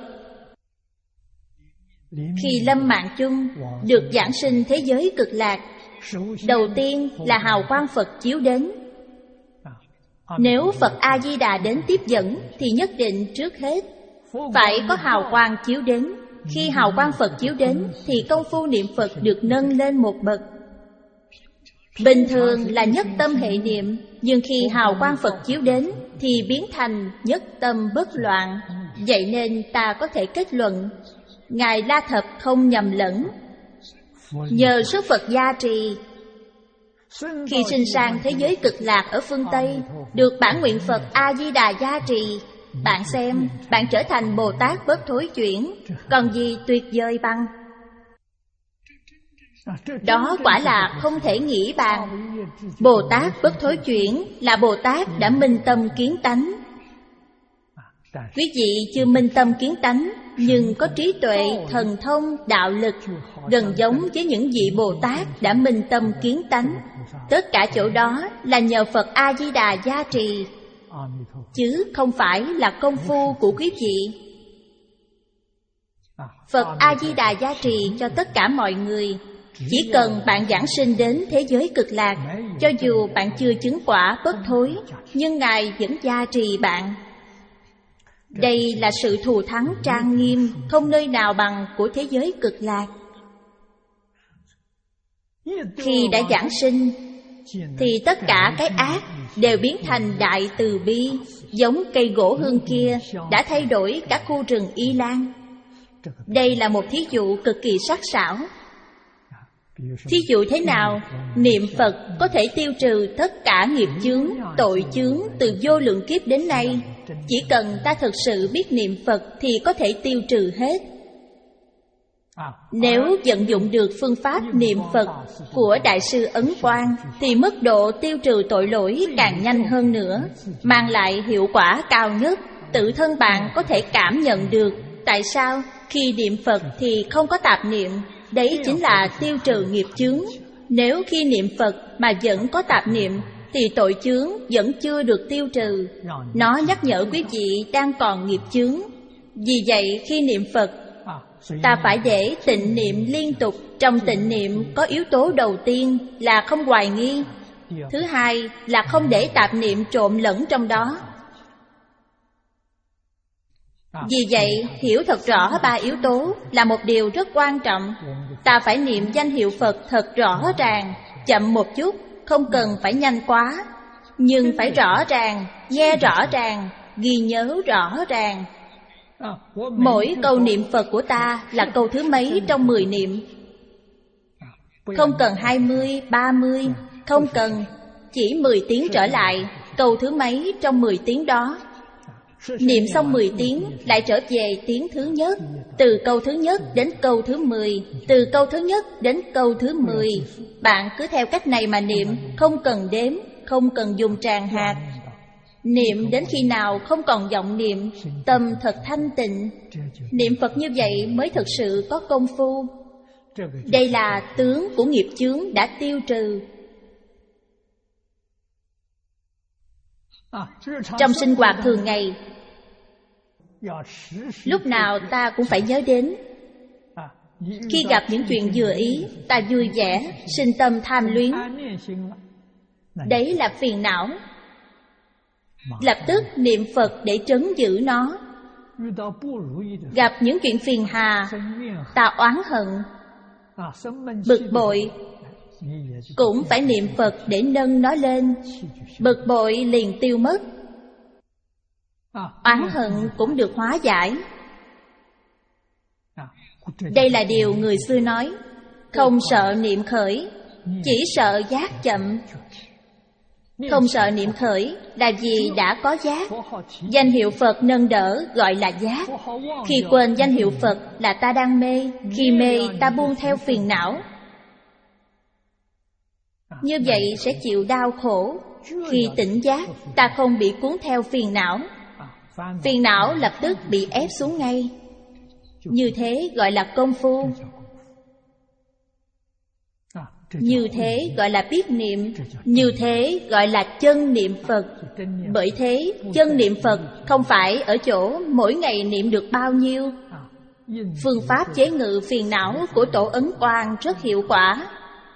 khi lâm mạng chung được giảng sinh thế giới cực lạc. Đầu tiên là hào quang Phật chiếu đến. Nếu Phật A-di-đà đến tiếp dẫn thì nhất định trước hết phải có hào quang chiếu đến. Khi hào quang Phật chiếu đến thì công phu niệm Phật được nâng lên một bậc. Bình thường là nhất tâm hệ niệm, nhưng khi hào quang Phật chiếu đến thì biến thành nhất tâm bất loạn. Vậy nên ta có thể kết luận Ngài La Thập không nhầm lẫn. Nhờ sức Phật gia trì, khi sinh sang thế giới cực lạc ở phương Tây, được bản nguyện Phật A-di-đà gia trì, bạn xem, bạn trở thành Bồ Tát bất thối chuyển, còn gì tuyệt vời bằng. Đó quả là không thể nghĩ bàn. Bồ Tát bất thối chuyển là Bồ Tát đã minh tâm kiến tánh. Quý vị chưa minh tâm kiến tánh, nhưng có trí tuệ, thần thông, đạo lực, gần giống với những vị Bồ Tát đã minh tâm kiến tánh. Tất cả chỗ đó là nhờ Phật A-di-đà gia trì, chứ không phải là công phu của quý vị. Phật A-di-đà gia trì cho tất cả mọi người. Chỉ cần bạn giảng sinh đến thế giới cực lạc, cho dù bạn chưa chứng quả bất thối, nhưng Ngài vẫn gia trì bạn. Đây là sự thù thắng trang nghiêm, không nơi nào bằng của thế giới cực lạc. Khi đã giảng sinh, thì tất cả cái ác đều biến thành đại từ bi, giống cây gỗ hương kia đã thay đổi cả khu rừng Y Lan. Đây là một thí dụ cực kỳ sắc sảo. Thí dụ thế nào? Niệm Phật có thể tiêu trừ tất cả nghiệp chướng, tội chướng từ vô lượng kiếp đến nay. Chỉ cần ta thực sự biết niệm Phật thì có thể tiêu trừ hết. Nếu vận dụng được phương pháp niệm Phật của Đại sư Ấn Quang, thì mức độ tiêu trừ tội lỗi càng nhanh hơn nữa, mang lại hiệu quả cao nhất. Tự thân bạn có thể cảm nhận được. Tại sao? Khi niệm Phật thì không có tạp niệm. Đấy chính là tiêu trừ nghiệp chướng. Nếu khi niệm Phật mà vẫn có tạp niệm, thì tội chướng vẫn chưa được tiêu trừ. Nó nhắc nhở quý vị đang còn nghiệp chướng. Vì vậy khi niệm Phật, ta phải để tịnh niệm liên tục. Trong tịnh niệm có yếu tố đầu tiên là không hoài nghi. Thứ hai là không để tạp niệm trộn lẫn trong đó. Vì vậy, hiểu thật rõ ba yếu tố là một điều rất quan trọng. Ta phải niệm danh hiệu Phật thật rõ ràng, chậm một chút, không cần phải nhanh quá, nhưng phải rõ ràng, nghe rõ ràng, ghi nhớ rõ ràng. Mỗi câu niệm Phật của ta là câu thứ mấy trong mười niệm. Không cần hai mươi, ba mươi, không cần, chỉ mười tiếng trở lại, câu thứ mấy trong mười tiếng đó. Niệm xong mười tiếng, lại trở về tiếng thứ nhất. Từ câu thứ nhất đến câu thứ mười, từ câu thứ nhất đến câu thứ mười. Bạn cứ theo cách này mà niệm, không cần đếm, không cần dùng tràng hạt. Niệm đến khi nào không còn vọng niệm, tâm thật thanh tịnh. Niệm Phật như vậy mới thực sự có công phu. Đây là tướng của nghiệp chướng đã tiêu trừ. Trong sinh hoạt thường ngày, lúc nào ta cũng phải nhớ đến. Khi gặp những chuyện vừa ý, ta vui vẻ, sinh tâm tham luyến. Đấy là phiền não. Lập tức niệm Phật để trấn giữ nó. Gặp những chuyện phiền hà, ta oán hận, bực bội, cũng phải niệm Phật để nâng nó lên. Bực bội liền tiêu mất, oán hận cũng được hóa giải. Đây là điều người xưa nói, không sợ niệm khởi, chỉ sợ giác chậm. Không sợ niệm khởi là vì đã có giác. Danh hiệu Phật nâng đỡ gọi là giác. Khi quên danh hiệu Phật là ta đang mê. Khi mê ta buông theo phiền não. Như vậy sẽ chịu đau khổ. Khi tỉnh giác, ta không bị cuốn theo phiền não. Phiền não lập tức bị ép xuống ngay. Như thế gọi là công phu. Như thế gọi là biết niệm. Như thế gọi là chân niệm Phật. Bởi thế, chân niệm Phật không phải ở chỗ mỗi ngày niệm được bao nhiêu. Phương pháp chế ngự phiền não của Tổ Ấn Quang rất hiệu quả.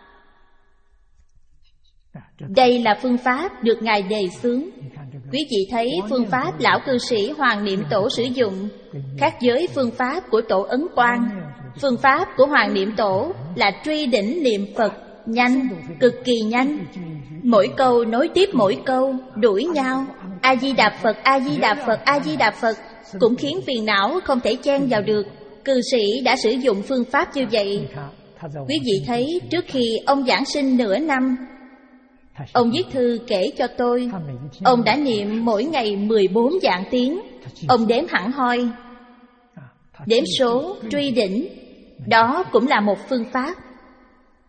Đây là phương pháp được Ngài đề xướng. Quý vị thấy phương pháp lão cư sĩ Hoàng Niệm Tổ sử dụng khác với phương pháp của Tổ Ấn Quang. Phương pháp của Hoàng Niệm Tổ là truy đỉnh niệm Phật, nhanh, cực kỳ nhanh. Mỗi câu nối tiếp mỗi câu, đuổi nhau. A-di-đà Phật, A-di-đà Phật, A-di-đà Phật, cũng khiến phiền não không thể chen vào được. Cư sĩ đã sử dụng phương pháp như vậy. Quý vị thấy trước khi ông giảng sinh nửa năm, ông viết thư kể cho tôi, ông đã niệm mỗi ngày mười bốn vạn tiếng. Ông đếm hẳn hoi, đếm số, truy đỉnh. Đó cũng là một phương pháp.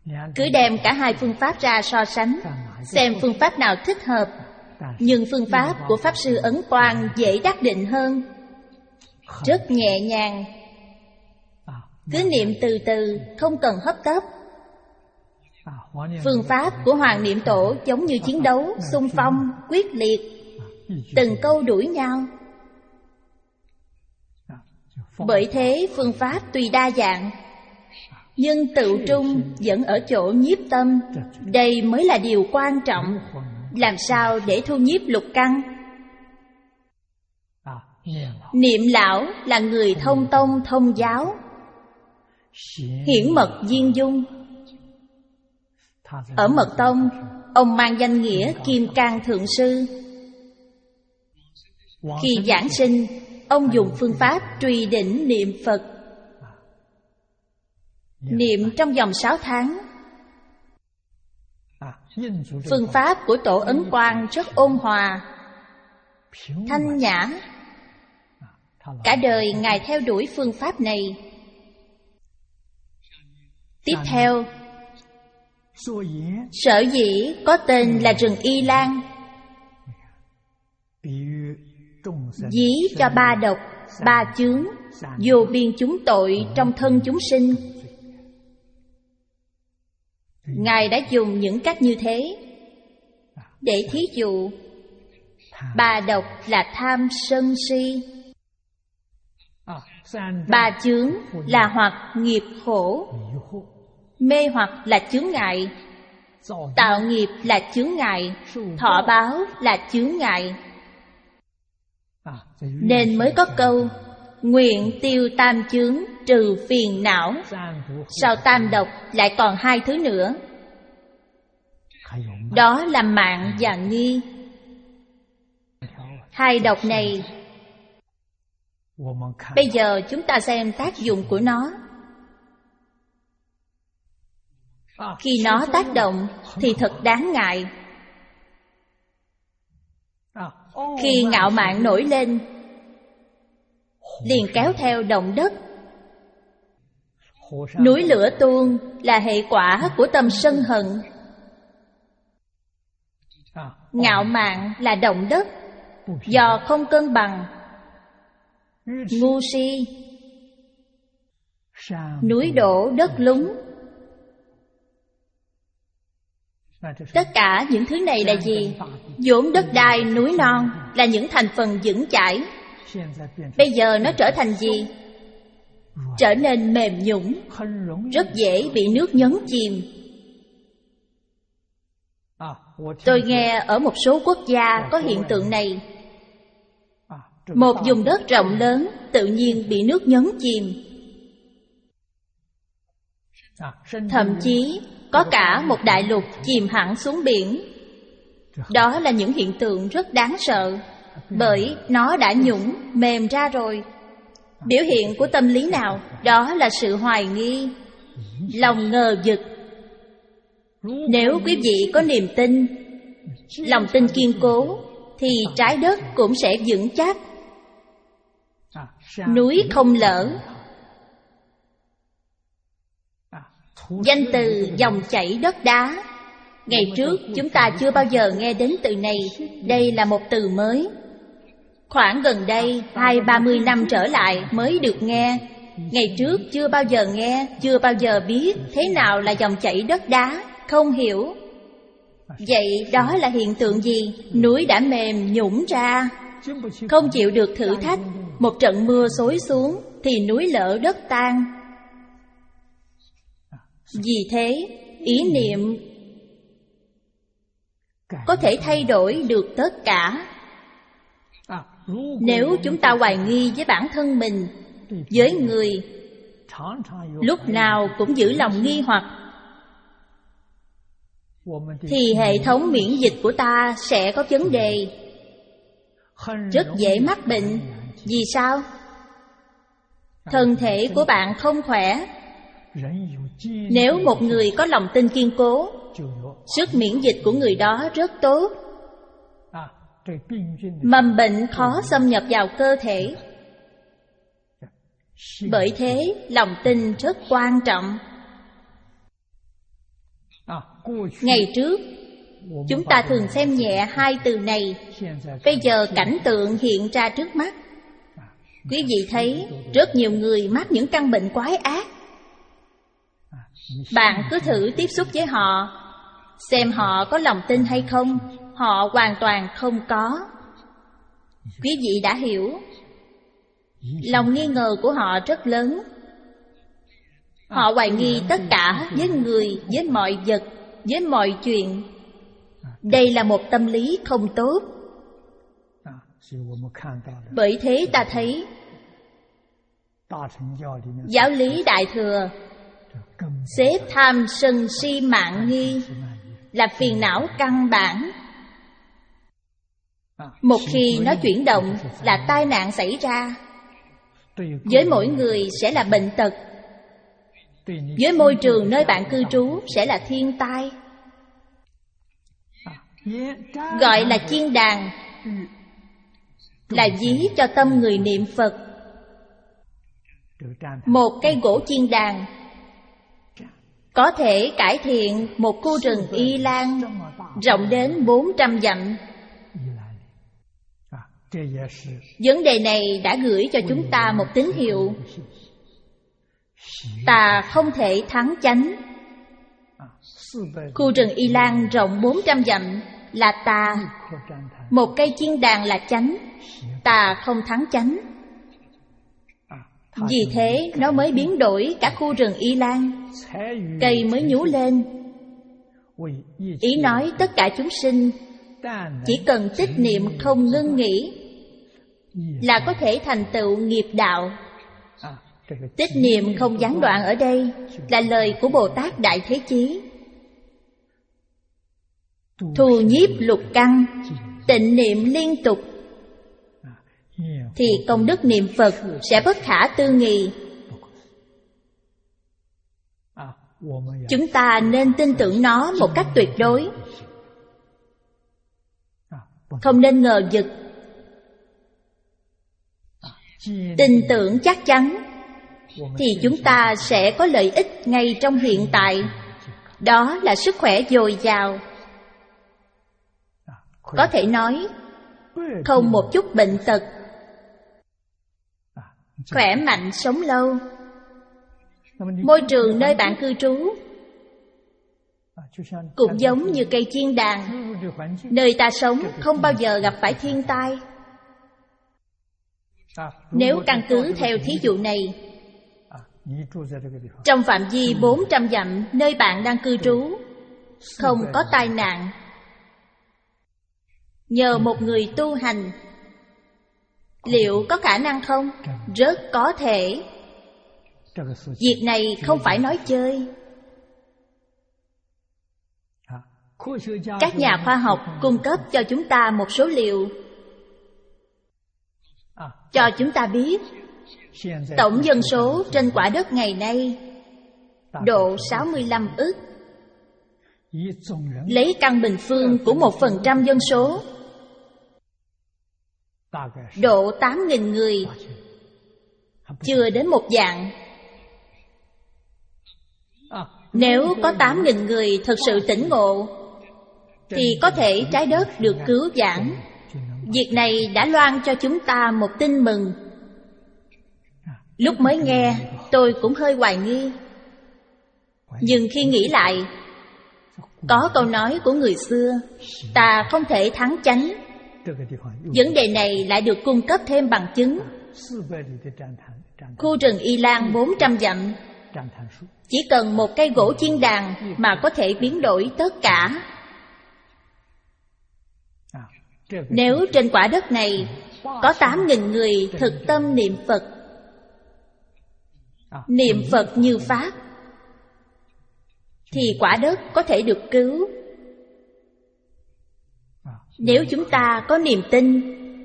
Cứ đem cả hai phương pháp ra so sánh, xem phương pháp nào thích hợp. Nhưng phương pháp của Pháp Sư Ấn Quang dễ đắc định hơn, rất nhẹ nhàng. Cứ niệm từ từ, không cần hấp tấp. Phương pháp của Hoàng Niệm Tổ giống như chiến đấu, xung phong, quyết liệt, từng câu đuổi nhau. Bởi thế phương pháp tuy đa dạng, nhưng tự trung vẫn ở chỗ nhiếp tâm. Đây mới là điều quan trọng. Làm sao để thu nhiếp lục căn? Niệm lão là người thông tông thông giáo, hiển mật viên dung. Ở Mật Tông, ông mang danh nghĩa Kim Cang Thượng Sư. Khi giảng sinh, ông dùng phương pháp truy đỉnh niệm Phật. Niệm trong vòng sáu tháng. Phương pháp của Tổ Ấn Quang rất ôn hòa, thanh nhã. Cả đời Ngài theo đuổi phương pháp này. Tiếp theo, sở dĩ có tên là rừng Y Lan, ví cho ba độc, ba chướng, vô biên chúng tội trong thân chúng sinh. Ngài đã dùng những cách như thế để thí dụ. Ba độc là tham sân si, ba chướng là hoặc nghiệp khổ, mê hoặc là chướng ngại, tạo nghiệp là chướng ngại, thọ báo là chướng ngại. Nên mới có câu nguyện tiêu tam chướng, trừ phiền não. Sau tam độc lại còn hai thứ nữa, đó là mạng và nghi. Hai độc này, bây giờ chúng ta xem tác dụng của nó. Khi nó tác động thì thật đáng ngại. Khi ngạo mạn nổi lên, liền kéo theo động đất. Núi lửa tuôn là hệ quả của tâm sân hận. Ngạo mạn là động đất, do không cân bằng. Ngu si, núi đổ đất lún. Tất cả những thứ này là gì? Vốn đất đai núi non là những thành phần vững chãi. Bây giờ nó trở thành gì? Trở nên mềm nhũn, rất dễ bị nước nhấn chìm. Tôi nghe ở một số quốc gia có hiện tượng này. Một vùng đất rộng lớn tự nhiên bị nước nhấn chìm. Thậm chí có cả một đại lục chìm hẳn xuống biển. Đó là những hiện tượng rất đáng sợ, bởi nó đã nhũn, mềm ra rồi. Biểu hiện của tâm lý nào? Đó là sự hoài nghi, lòng ngờ vực. Nếu quý vị có niềm tin, lòng tin kiên cố, thì trái đất cũng sẽ vững chắc. Núi không lở. Danh từ dòng chảy đất đá, ngày trước chúng ta chưa bao giờ nghe đến từ này. Đây là một từ mới. Khoảng gần đây, hai ba mươi năm trở lại mới được nghe. Ngày trước chưa bao giờ nghe, chưa bao giờ biết thế nào là dòng chảy đất đá, không hiểu. Vậy đó là hiện tượng gì? Núi đã mềm nhũn ra, không chịu được thử thách. Một trận mưa xối xuống thì núi lở đất tan. Vì thế, ý niệm có thể thay đổi được tất cả. Nếu chúng ta hoài nghi với bản thân mình, với người, lúc nào cũng giữ lòng nghi hoặc, thì hệ thống miễn dịch của ta sẽ có vấn đề, rất dễ mắc bệnh. Vì sao? Thân thể của bạn không khỏe. Nếu một người có lòng tin kiên cố, sức miễn dịch của người đó rất tốt. Mầm bệnh khó xâm nhập vào cơ thể. Bởi thế, lòng tin rất quan trọng. Ngày trước chúng ta thường xem nhẹ hai từ này. Bây giờ cảnh tượng hiện ra trước mắt. Quý vị thấy rất nhiều người mắc những căn bệnh quái ác. Bạn cứ thử tiếp xúc với họ, xem họ có lòng tin hay không. Họ hoàn toàn không có. Quý vị đã hiểu. Lòng nghi ngờ của họ rất lớn. Họ hoài nghi tất cả với người, với mọi vật, với mọi chuyện. Đây là một tâm lý không tốt. Bởi thế ta thấy giáo lý Đại Thừa xếp tham sân si mạn nghi là phiền não căn bản. Một khi nó chuyển động là tai nạn xảy ra. Với mỗi người sẽ là bệnh tật. Với môi trường nơi bạn cư trú sẽ là thiên tai. Gọi là chiên đàn là ví cho tâm người niệm Phật. Một cây gỗ chiên đàn có thể cải thiện một khu rừng y lan rộng đến bốn trăm dặm. Vấn đề này đã gửi cho chúng ta một tín hiệu. Ta không thể thắng chánh. Khu rừng y lan rộng bốn trăm dặm là tà. Một cây chiên đàn là chánh. Ta không thắng chánh. Vì thế nó mới biến đổi cả khu rừng y lan. Cây mới nhú lên. Ý nói tất cả chúng sinh chỉ cần tích niệm không ngưng nghỉ là có thể thành tựu nghiệp đạo. Tích niệm không gián đoạn ở đây là lời của Bồ Tát Đại Thế Chí. Thu nhiếp lục căn, tịnh niệm liên tục, thì công đức niệm Phật sẽ bất khả tư nghị. Chúng ta nên tin tưởng nó một cách tuyệt đối, không nên ngờ vực. Tin tưởng chắc chắn thì chúng ta sẽ có lợi ích ngay trong hiện tại. Đó là sức khỏe dồi dào. Có thể nói không một chút bệnh tật, khỏe mạnh sống lâu. Môi trường nơi bạn cư trú cũng giống như cây chiên đàn. Nơi ta sống không bao giờ gặp phải thiên tai. Nếu căn cứ theo thí dụ này, trong phạm vi bốn trăm dặm nơi bạn đang cư trú không có tai nạn, nhờ một người tu hành, liệu có khả năng không? Rất có thể. Việc này không phải nói chơi. Các nhà khoa học cung cấp cho chúng ta một số liệu, cho chúng ta biết tổng dân số trên quả đất ngày nay độ sáu mươi lăm ức. Lấy căn bình phương của một phần trăm dân số độ tám nghìn người, chưa đến một vạn. Nếu có tám nghìn người thật sự tỉnh ngộ thì có thể trái đất được cứu vãn. Việc này đã loan cho chúng ta một tin mừng. Lúc mới nghe tôi cũng hơi hoài nghi, nhưng khi nghĩ lại, có câu nói của người xưa, ta không thể thắng chánh. Vấn đề này lại được cung cấp thêm bằng chứng. Khu rừng y lan bốn trăm dặm, chỉ cần một cây gỗ chiên đàn mà có thể biến đổi tất cả. Nếu trên quả đất này có tám nghìn người thực tâm niệm Phật, niệm Phật như Pháp, thì quả đất có thể được cứu. Nếu chúng ta có niềm tin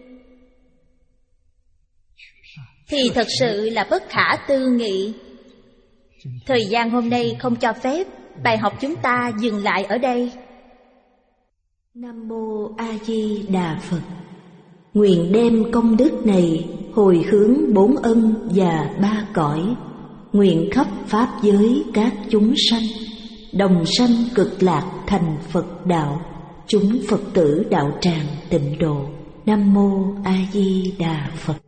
thì thật sự là bất khả tư nghị. Thời gian hôm nay không cho phép, bài học chúng ta dừng lại ở đây. Nam Mô A Di Đà Phật. Nguyện đem công đức này hồi hướng bốn ân và ba cõi, nguyện khắp pháp giới các chúng sanh đồng sanh cực lạc thành Phật đạo, chúng Phật tử đạo tràng tịnh độ. Nam mô A Di Đà Phật.